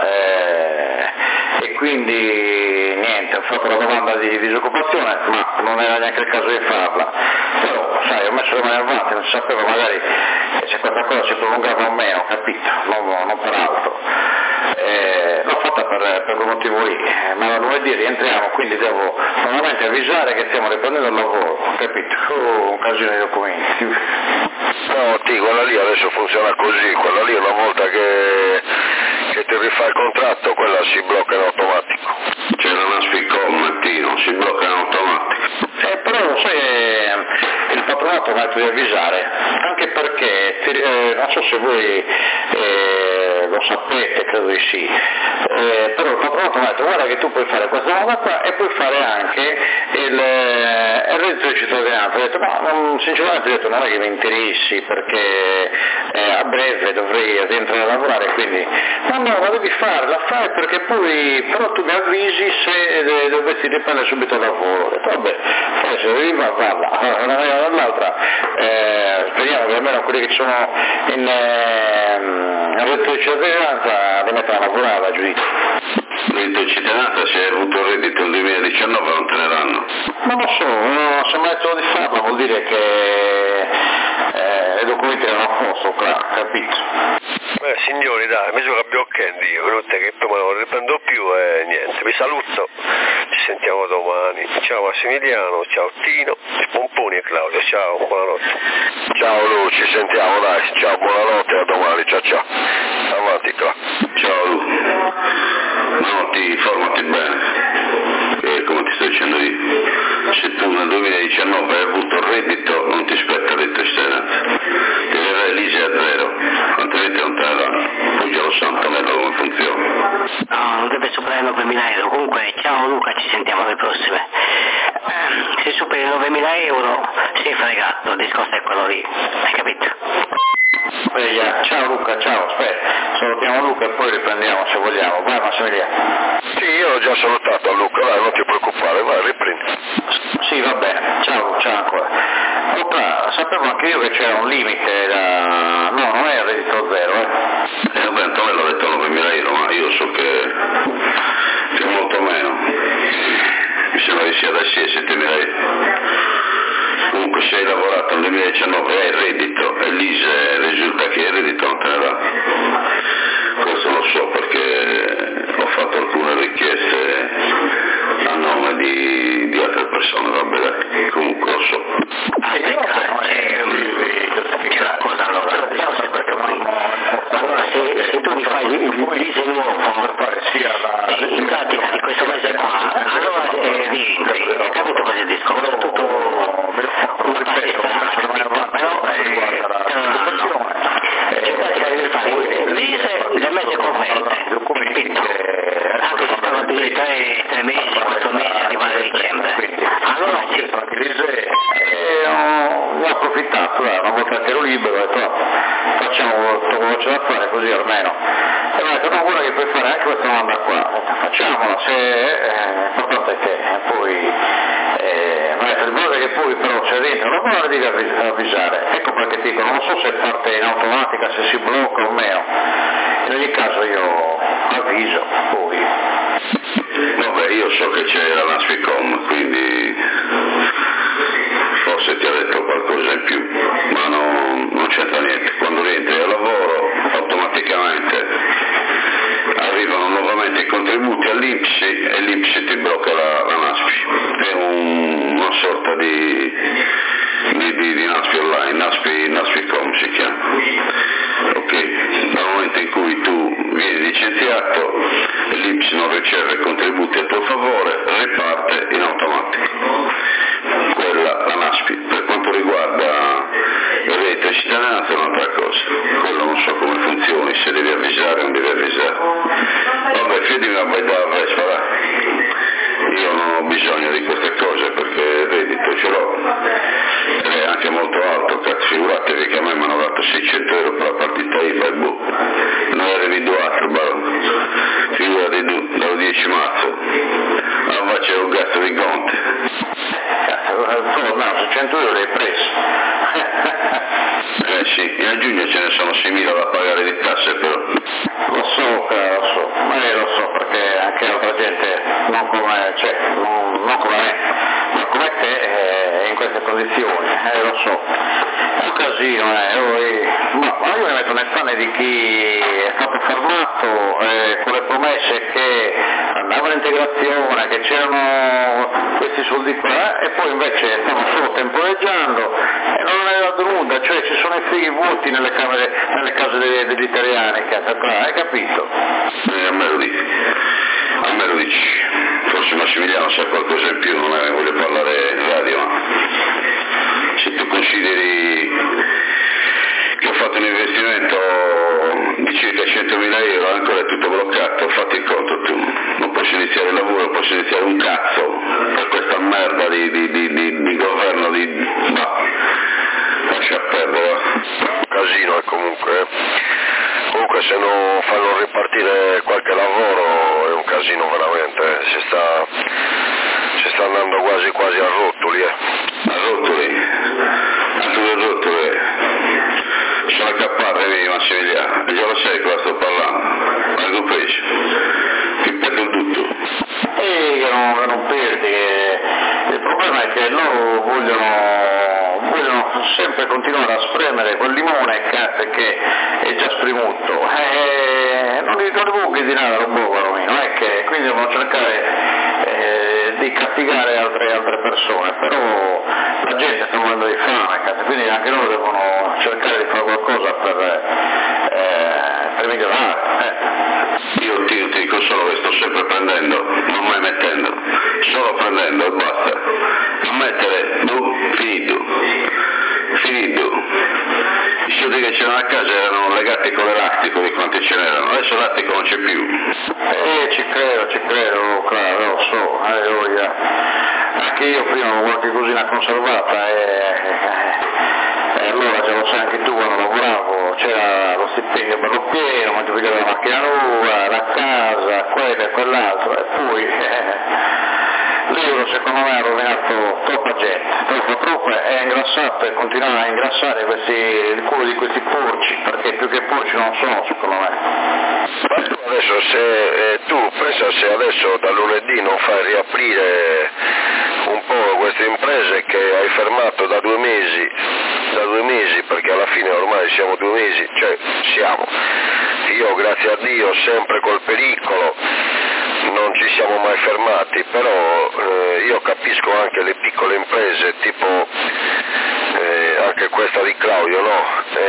e quindi niente, ho fatto la domanda di disoccupazione, ma non era neanche il caso di farla, però sai, ho messo le mani avanti, non si sapeva magari se questa cosa si prolungava o meno, capito, non per altro. L'ho fatta per quel motivo lì, ma lunedì rientriamo, quindi devo nuovamente avvisare che stiamo riprendendo il lavoro, capito? Un casino di documenti.
No, quella lì adesso funziona così, quella lì una volta che ti rifà il contratto, quella si blocca in automatico. C'è la Nasficom mattino, si blocca in automatico.
Però sai, il patronato mi ha detto di avvisare, anche perché, non so se voi lo sapete, credo di sì, però il patronato mi ha detto guarda che tu puoi fare questa roba qua e puoi fare anche il reddito di cittadinanza. Ho detto ma sinceramente ho detto non è che mi interessi perché a breve dovrei rientrare a lavorare, quindi no, la devi fare, la fai perché poi però tu mi avvisi se dovessi riprendere subito il lavoro. Ho detto vabbè, poi se devi farla una maniera o dall'altra, speriamo che almeno quelli che sono in reddito di cittadinanza li mettano a lavorare a giudizio.
Il reddito di cittadinanza, se hai avuto il reddito nel 2019 non te ne danno?
Non lo so, se mi ha detto di farla vuol dire che i documenti erano a posto, capito?
Signori, dai, misura biocchendi, venute che poi non riprendo più e niente, vi saluto, ci sentiamo domani. Ciao Massimiliano, ciao Tino, Pomponi e Claudio, ciao, buonanotte.
Ciao Lu, ci sentiamo, dai, ciao, buonanotte, a domani, ciao. Avanti qua. Ciao Lu. No, informati bene, come ti sto dicendo io, se tu nel 2019 hai avuto il reddito non ti spetta il reddito di cittadinanza, devi avere l'ISEE a zero, altrimenti non te ne danno, poi già lo santo meglio come funziona.
No, non deve superare i 9.000 euro, comunque ciao Luca, ci sentiamo alle prossime. Se superi i 9.000 euro sei fregato, il discorso è quello lì, hai capito?
Ciao Luca, ciao, aspetta, salutiamo Luca e poi riprendiamo se vogliamo, vai Massimiliano.
Sì, io l'ho già salutato a Luca, dai, non ti preoccupare, vai, riprendi.
Sì, va bene, ciao ancora. Luca, sapevo anche io che c'era un limite no, non è il reddito zero,
vabbè, Antonello ha detto 9.000 euro, ma io so che è molto meno, mi sembra che sia da 6-7.000 euro. Comunque se hai lavorato nel 2019 hai il reddito e l'ISEE risulta che il reddito non te ne dà. Questo lo so perché ho fatto alcune richieste a nome di altre persone, vabbè dai, comunque lo so.
Allora se tu mi fai il l'ISEE nuovo, in pratica di questo mese qua, allora rientri, capito cosa è il discorso? Tutto una parte strana, però in pratica devi fare l'ISEE del mese corrente, capito? Anche se stava per 3 mesi, 4 mesi, arrivare a dicembre. Allora sì.
Ho approfittato, una volta che ero libero, ho detto facciamo tutto quello che c'è da fare così almeno. E mi ha detto no, guarda che puoi fare anche questa domanda qua, facciamola, l'importante è che poi mi ha detto l'importante è che poi però se dentro non la devi avvisare. Ecco perché ti dico, non so se parte in automatica, se si blocca o meno, in ogni caso io avviso poi.
Vabbè, io so che c'è la Nasficom, quindi forse ti ha detto qualcosa in più, ma non c'entra niente. Quando rientri al lavoro automaticamente arrivano nuovamente i contributi all'INPS e l'INPS ti blocca la NASPI. È una sorta di NASPI online, NASPICOM si chiama. Ok, dal momento in cui tu vieni licenziato e l'INPS non riceve contributi a tuo favore, riparte in automatico. Quella la NASPI. Per quanto riguarda il reddito di cittadinanza è un'altra cosa, quello non so come funzioni, se devi avvisare o non devi avvisare. Vabbè, fidimi a guardare la Vespa, dai. Io non ho bisogno di queste cose perché il reddito ce l'ho, è anche molto alto, cazzo, figuratevi che a me mi hanno dato 600 euro per la partita IVA e boh, non era individuato, figurati tu, dal 10 marzo, allora c'è un gatto di conte.
No, 600 euro li hai preso.
Sì, in giugno ce ne sono 6.000 da pagare di tasse però.
Lo so, lo so, è un casino, ma io mi metto nei panni di chi è stato fermato con le promesse che andava l'integrazione, che c'erano questi soldi qua, e poi invece stanno solo temporeggiando e non è dato nulla, cioè ci sono i figli vuoti nelle case degli italiani, hai capito?
A me lo dici, forse Massimiliano sa qualcosa in più, non è che voglio parlare in radio, ma se tu consideri che ho fatto un investimento di circa 100.000 euro, ancora è tutto bloccato, fatti il conto tu, non posso iniziare il lavoro, non posso iniziare un cazzo per questa merda di governo lascia perdere, casino, e comunque se non fanno ripartire qualche lavoro è un casino veramente, si sta andando quasi a rotoli, sono capace di Massimiliano, già lo sai cosa sto parlando, hai compreso? Ti perdo tutto.
Io non perdi, il problema è che loro vogliono sempre continuare a spremere quel limone che è già spremuto, non li buchi di nada, non è che quindi devono cercare di castigare altre persone, però la gente sta morendo di fame, quindi anche loro devono cercare di fare qualcosa per migliorare.
Io ti dico solo che sto sempre prendendo, non mai mettendo, solo prendendo e basta. Mettere, finito. I soldi che c'erano a casa erano legati con l'elastico di quanti ce n'erano, adesso l'elastico non c'è più.
Ci credo, claro, lo so, anche io prima avevo qualche cosina conservata e allora già lo sai anche tu, quando lavoravo c'era lo stipendio bello pieno, moltiplicare la macchina nuova, la casa, quello e quell'altro, e poi l'euro secondo me ha rovinato troppa gente, troppo, è ingrassato e continuerà a ingrassare il culo di questi porci, perché più che porci non sono secondo me.
Ma tu adesso se adesso da lunedì non fai riaprire un po' queste imprese che hai fermato da due mesi, perché alla fine ormai siamo 2 mesi, io grazie a Dio sempre col pericolo non ci siamo mai fermati, però io capisco anche le piccole imprese, tipo anche questa di Claudio, no?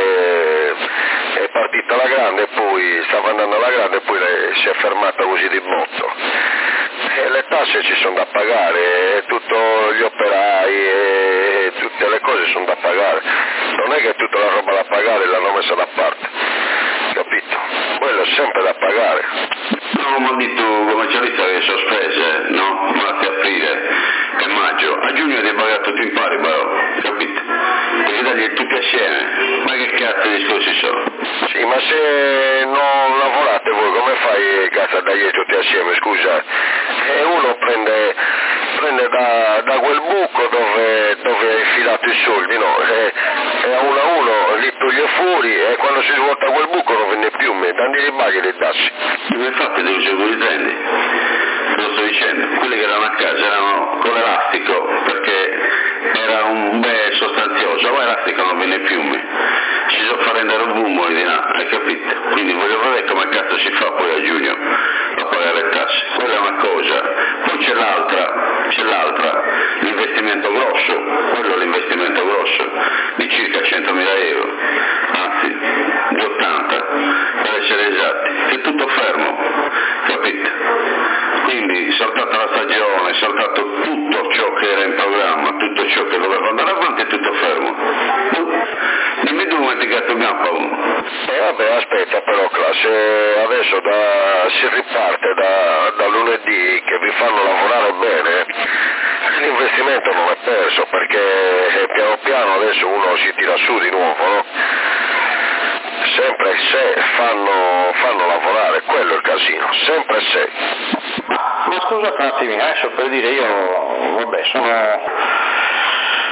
È partita alla grande, poi stava andando alla grande, poi si è fermata così di botto. E le tasse ci sono da pagare, tutti gli operai e tutte le cose sono da pagare, non è che tutta la roba da pagare l'hanno messa da parte, capito? Quello è sempre da pagare. No, ma di tu commercialista che sospese, no? Marzo, aprile e maggio, a giugno devi pagare tutti in pari, però, capito? Devi dargli tutti assieme, ma che cazzo di discorsi sono? Sì, ma se non lavorate voi come fai cazzo a dargli tutti assieme, scusa? E uno prende da quel buco dove hai filato i soldi, no? E a uno li toglie fuori e quando si svuota quel buco non venne più, tanti li paghi le tasse. Infatti devo seguire i trendi, te lo sto dicendo, quelli che erano a casa erano con l'elastico perché era un bel sostanzioso, ma l'elastico non venne più, ci sono fare andare un boom di là, hai capito? Quindi voglio vedere come cazzo si fa poi a giugno a pagare le tasse, quella è una cosa, poi c'è l'altra, l'investimento grosso, quello è l'investimento grosso di circa 100.000 euro, anzi di 80 per essere esatti, è tutto fermo, capito? Quindi saltata la stagione, saltato tutto ciò che era in programma, tutto ciò che doveva andare avanti è tutto fermo. Dimmi tu come ti gatto gampa uno. Vabbè, aspetta però classe, adesso si riparte da lunedì che vi fanno lavorare bene, l'investimento non è perso perché piano piano adesso uno si tira su di nuovo, no? Sempre se fanno lavorare, quello è il casino, sempre se.
Ma scusa un attimo, adesso per dire io, vabbè,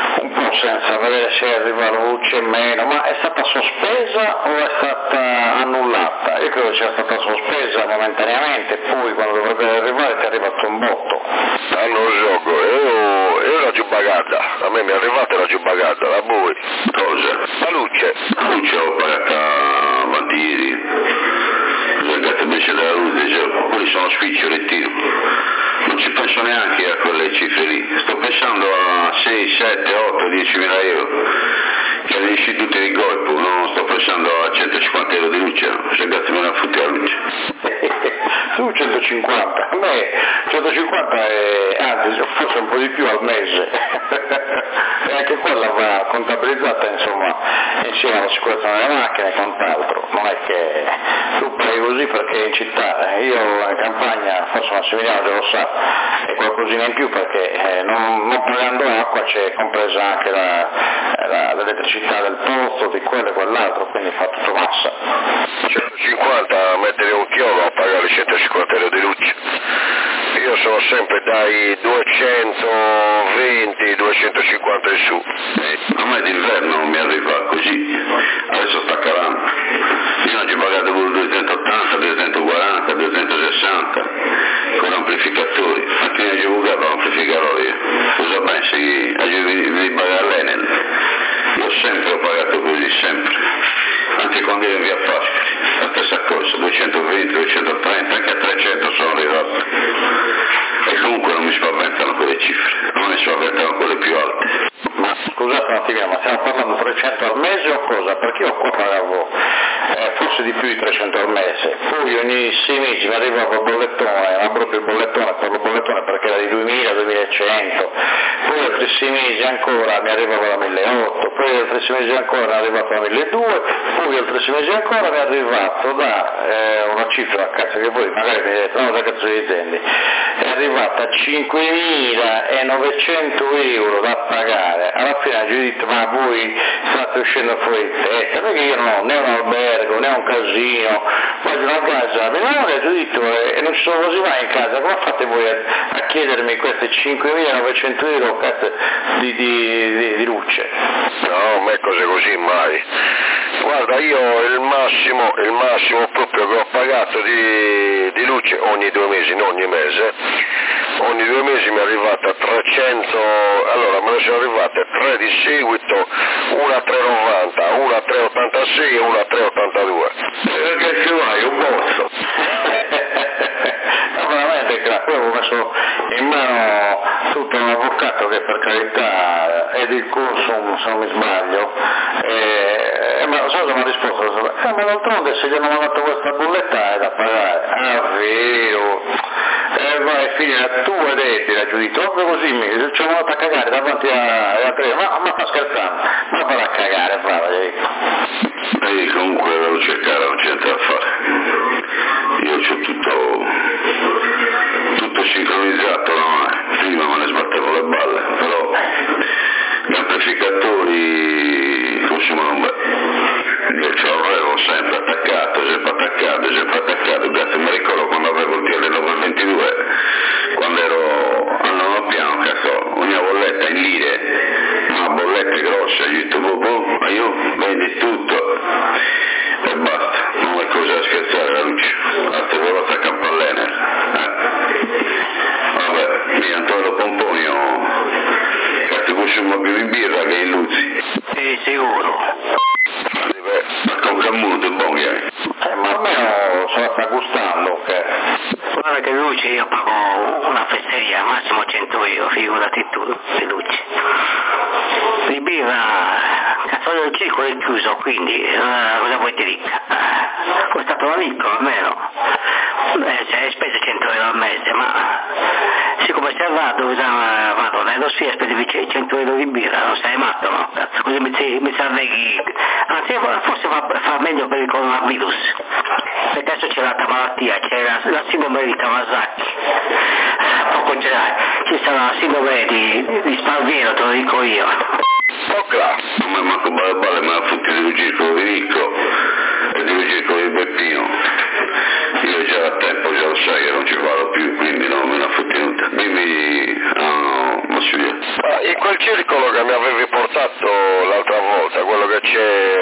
un po' senza vedere se arriva la luce o meno, ma è stata sospesa o è stata annullata? Io credo sia stata sospesa momentaneamente, poi quando dovrebbe arrivare ti è arrivato un botto.
Non gioco, io la giù pagata, a me mi è arrivata la giù pagata, la voi. Cosa? La luce. La luce l'ho pagata avanti ieri. Guardate invece della luce, quelli sono spiccioli, tiro. Non ci penso neanche a quelle cifre lì, sto pensando a 6, 7, 8, 10 mila euro, che li esci tutti di colpo, non sto pensando a 150 euro di luce, se cazzo me la fotti la luce.
Tu 150, a me 150 è, anzi forse un po' di più al mese, e anche quella va contabilizzata insomma insieme alla sicurezza delle macchine e quant'altro, non è che tu paghi così perché in città, io in campagna, forse Massimiliano già lo sa, e qualcosina in più perché non pagando acqua c'è compresa anche l'elettricità del posto, di quello e quell'altro, quindi fa tutto massa.
150 a mettere un chiodo a pagare 150 euro di luce. Io sono sempre dai 220, 250 in su. A me d'inverno mi arriva così, adesso sta calando. Io ho già pagato pure 280, 240, 260 con amplificatori. Anche io ho giocato l'amplificatore io. Cosa pensi? Devi pagare l'Enel? Io sempre ho pagato così, sempre. Anche quando ero in via Pascoli, la stessa cosa, 220, 230, anche a 300 sono arrivato. E comunque non mi spaventano quelle cifre, non mi spaventano quelle più alte.
Ma scusate un attimino, ma stiamo parlando 300 al mese o cosa? Perché io qua pagavo forse di più di 300 al mese, poi ogni 6 mesi mi arrivava il bollettone, ma proprio il bollettone, per il bollettone perché era di 2000, 2100, poi altri 6 mesi ancora mi arrivava da 1800, poi altri 6 mesi ancora mi è arrivato da 1200, poi altri 6 mesi ancora mi è arrivato da una cifra, cazzo che voi magari mi dite, no, da cazzo vi intendi, è arrivata a 5.900 euro da pagare. Alla fine ho detto, ma voi state uscendo fuori di testa, perché io non ho né un albergo né un casino, poi una casa, mi ho detto e non ci sono così mai in casa, come fate voi a chiedermi queste 5.900 euro di luce?
No, a me cose così mai. Guarda, io il massimo proprio che ho pagato di luce ogni 2 mesi, non ogni mese, ogni 2 mesi mi è arrivata a 300, allora me ne sono arrivate 3 di seguito, una a 3,90, una a 3,86 e una a 3,82. Che ci vai, un bozzo?
No, veramente, poi ho messo in mano tutto un avvocato che per carità è di Consum, se non mi sbaglio, ma so che mi ha risposto, ma d'altronde se gli hanno mandato questa bolletta è da pagare, vero, vai figlia, tu hai detto, la giudito, proprio così ci hanno mandato a cagare davanti a tre, ma sta scherzando, ma vado a cagare,
E comunque devo cercare, non c'è niente da fare, io c'ho tutto sincronizzato, no? Prima me ne sbattevo le balle, però gli amplificatori consumano bene, io ce l'avevo sempre attaccato, grazie, mi ricordo quando avevo il TL922, quando ero al 9 piano, cazzo, ogni bolletta in lire, una bolletta grossa, io ho detto, ma io vendi tutto, e basta, non è cosa da scherzare la luce, altre volte a Campallene, vabbè, mi Antonio Pomponio, cazzo consuma più in birra che in luzzi.
Sì, sicuro.
Con Cammuto è buono che hai.
Ma almeno se la sta gustando, che...
Guarda che luce io pago una fesseria, massimo 100 euro, figurati tu, le luci. Di birra, cazzo il circolo è chiuso, quindi cosa vuoi ti dica? Costa per un ricco almeno. Se hai speso 100 euro al mese, ma siccome sei vado nello si spesi 100 euro di birra, non sei matto, no? Cazzo, così mi salveghi, anzi forse fa meglio per il coronavirus, perché adesso c'è l'altra malattia, c'è la sindrome di Kawasaki, poco ci sarà la sindrome di Sparviero, te lo dico io.
Non mi manco balle, ma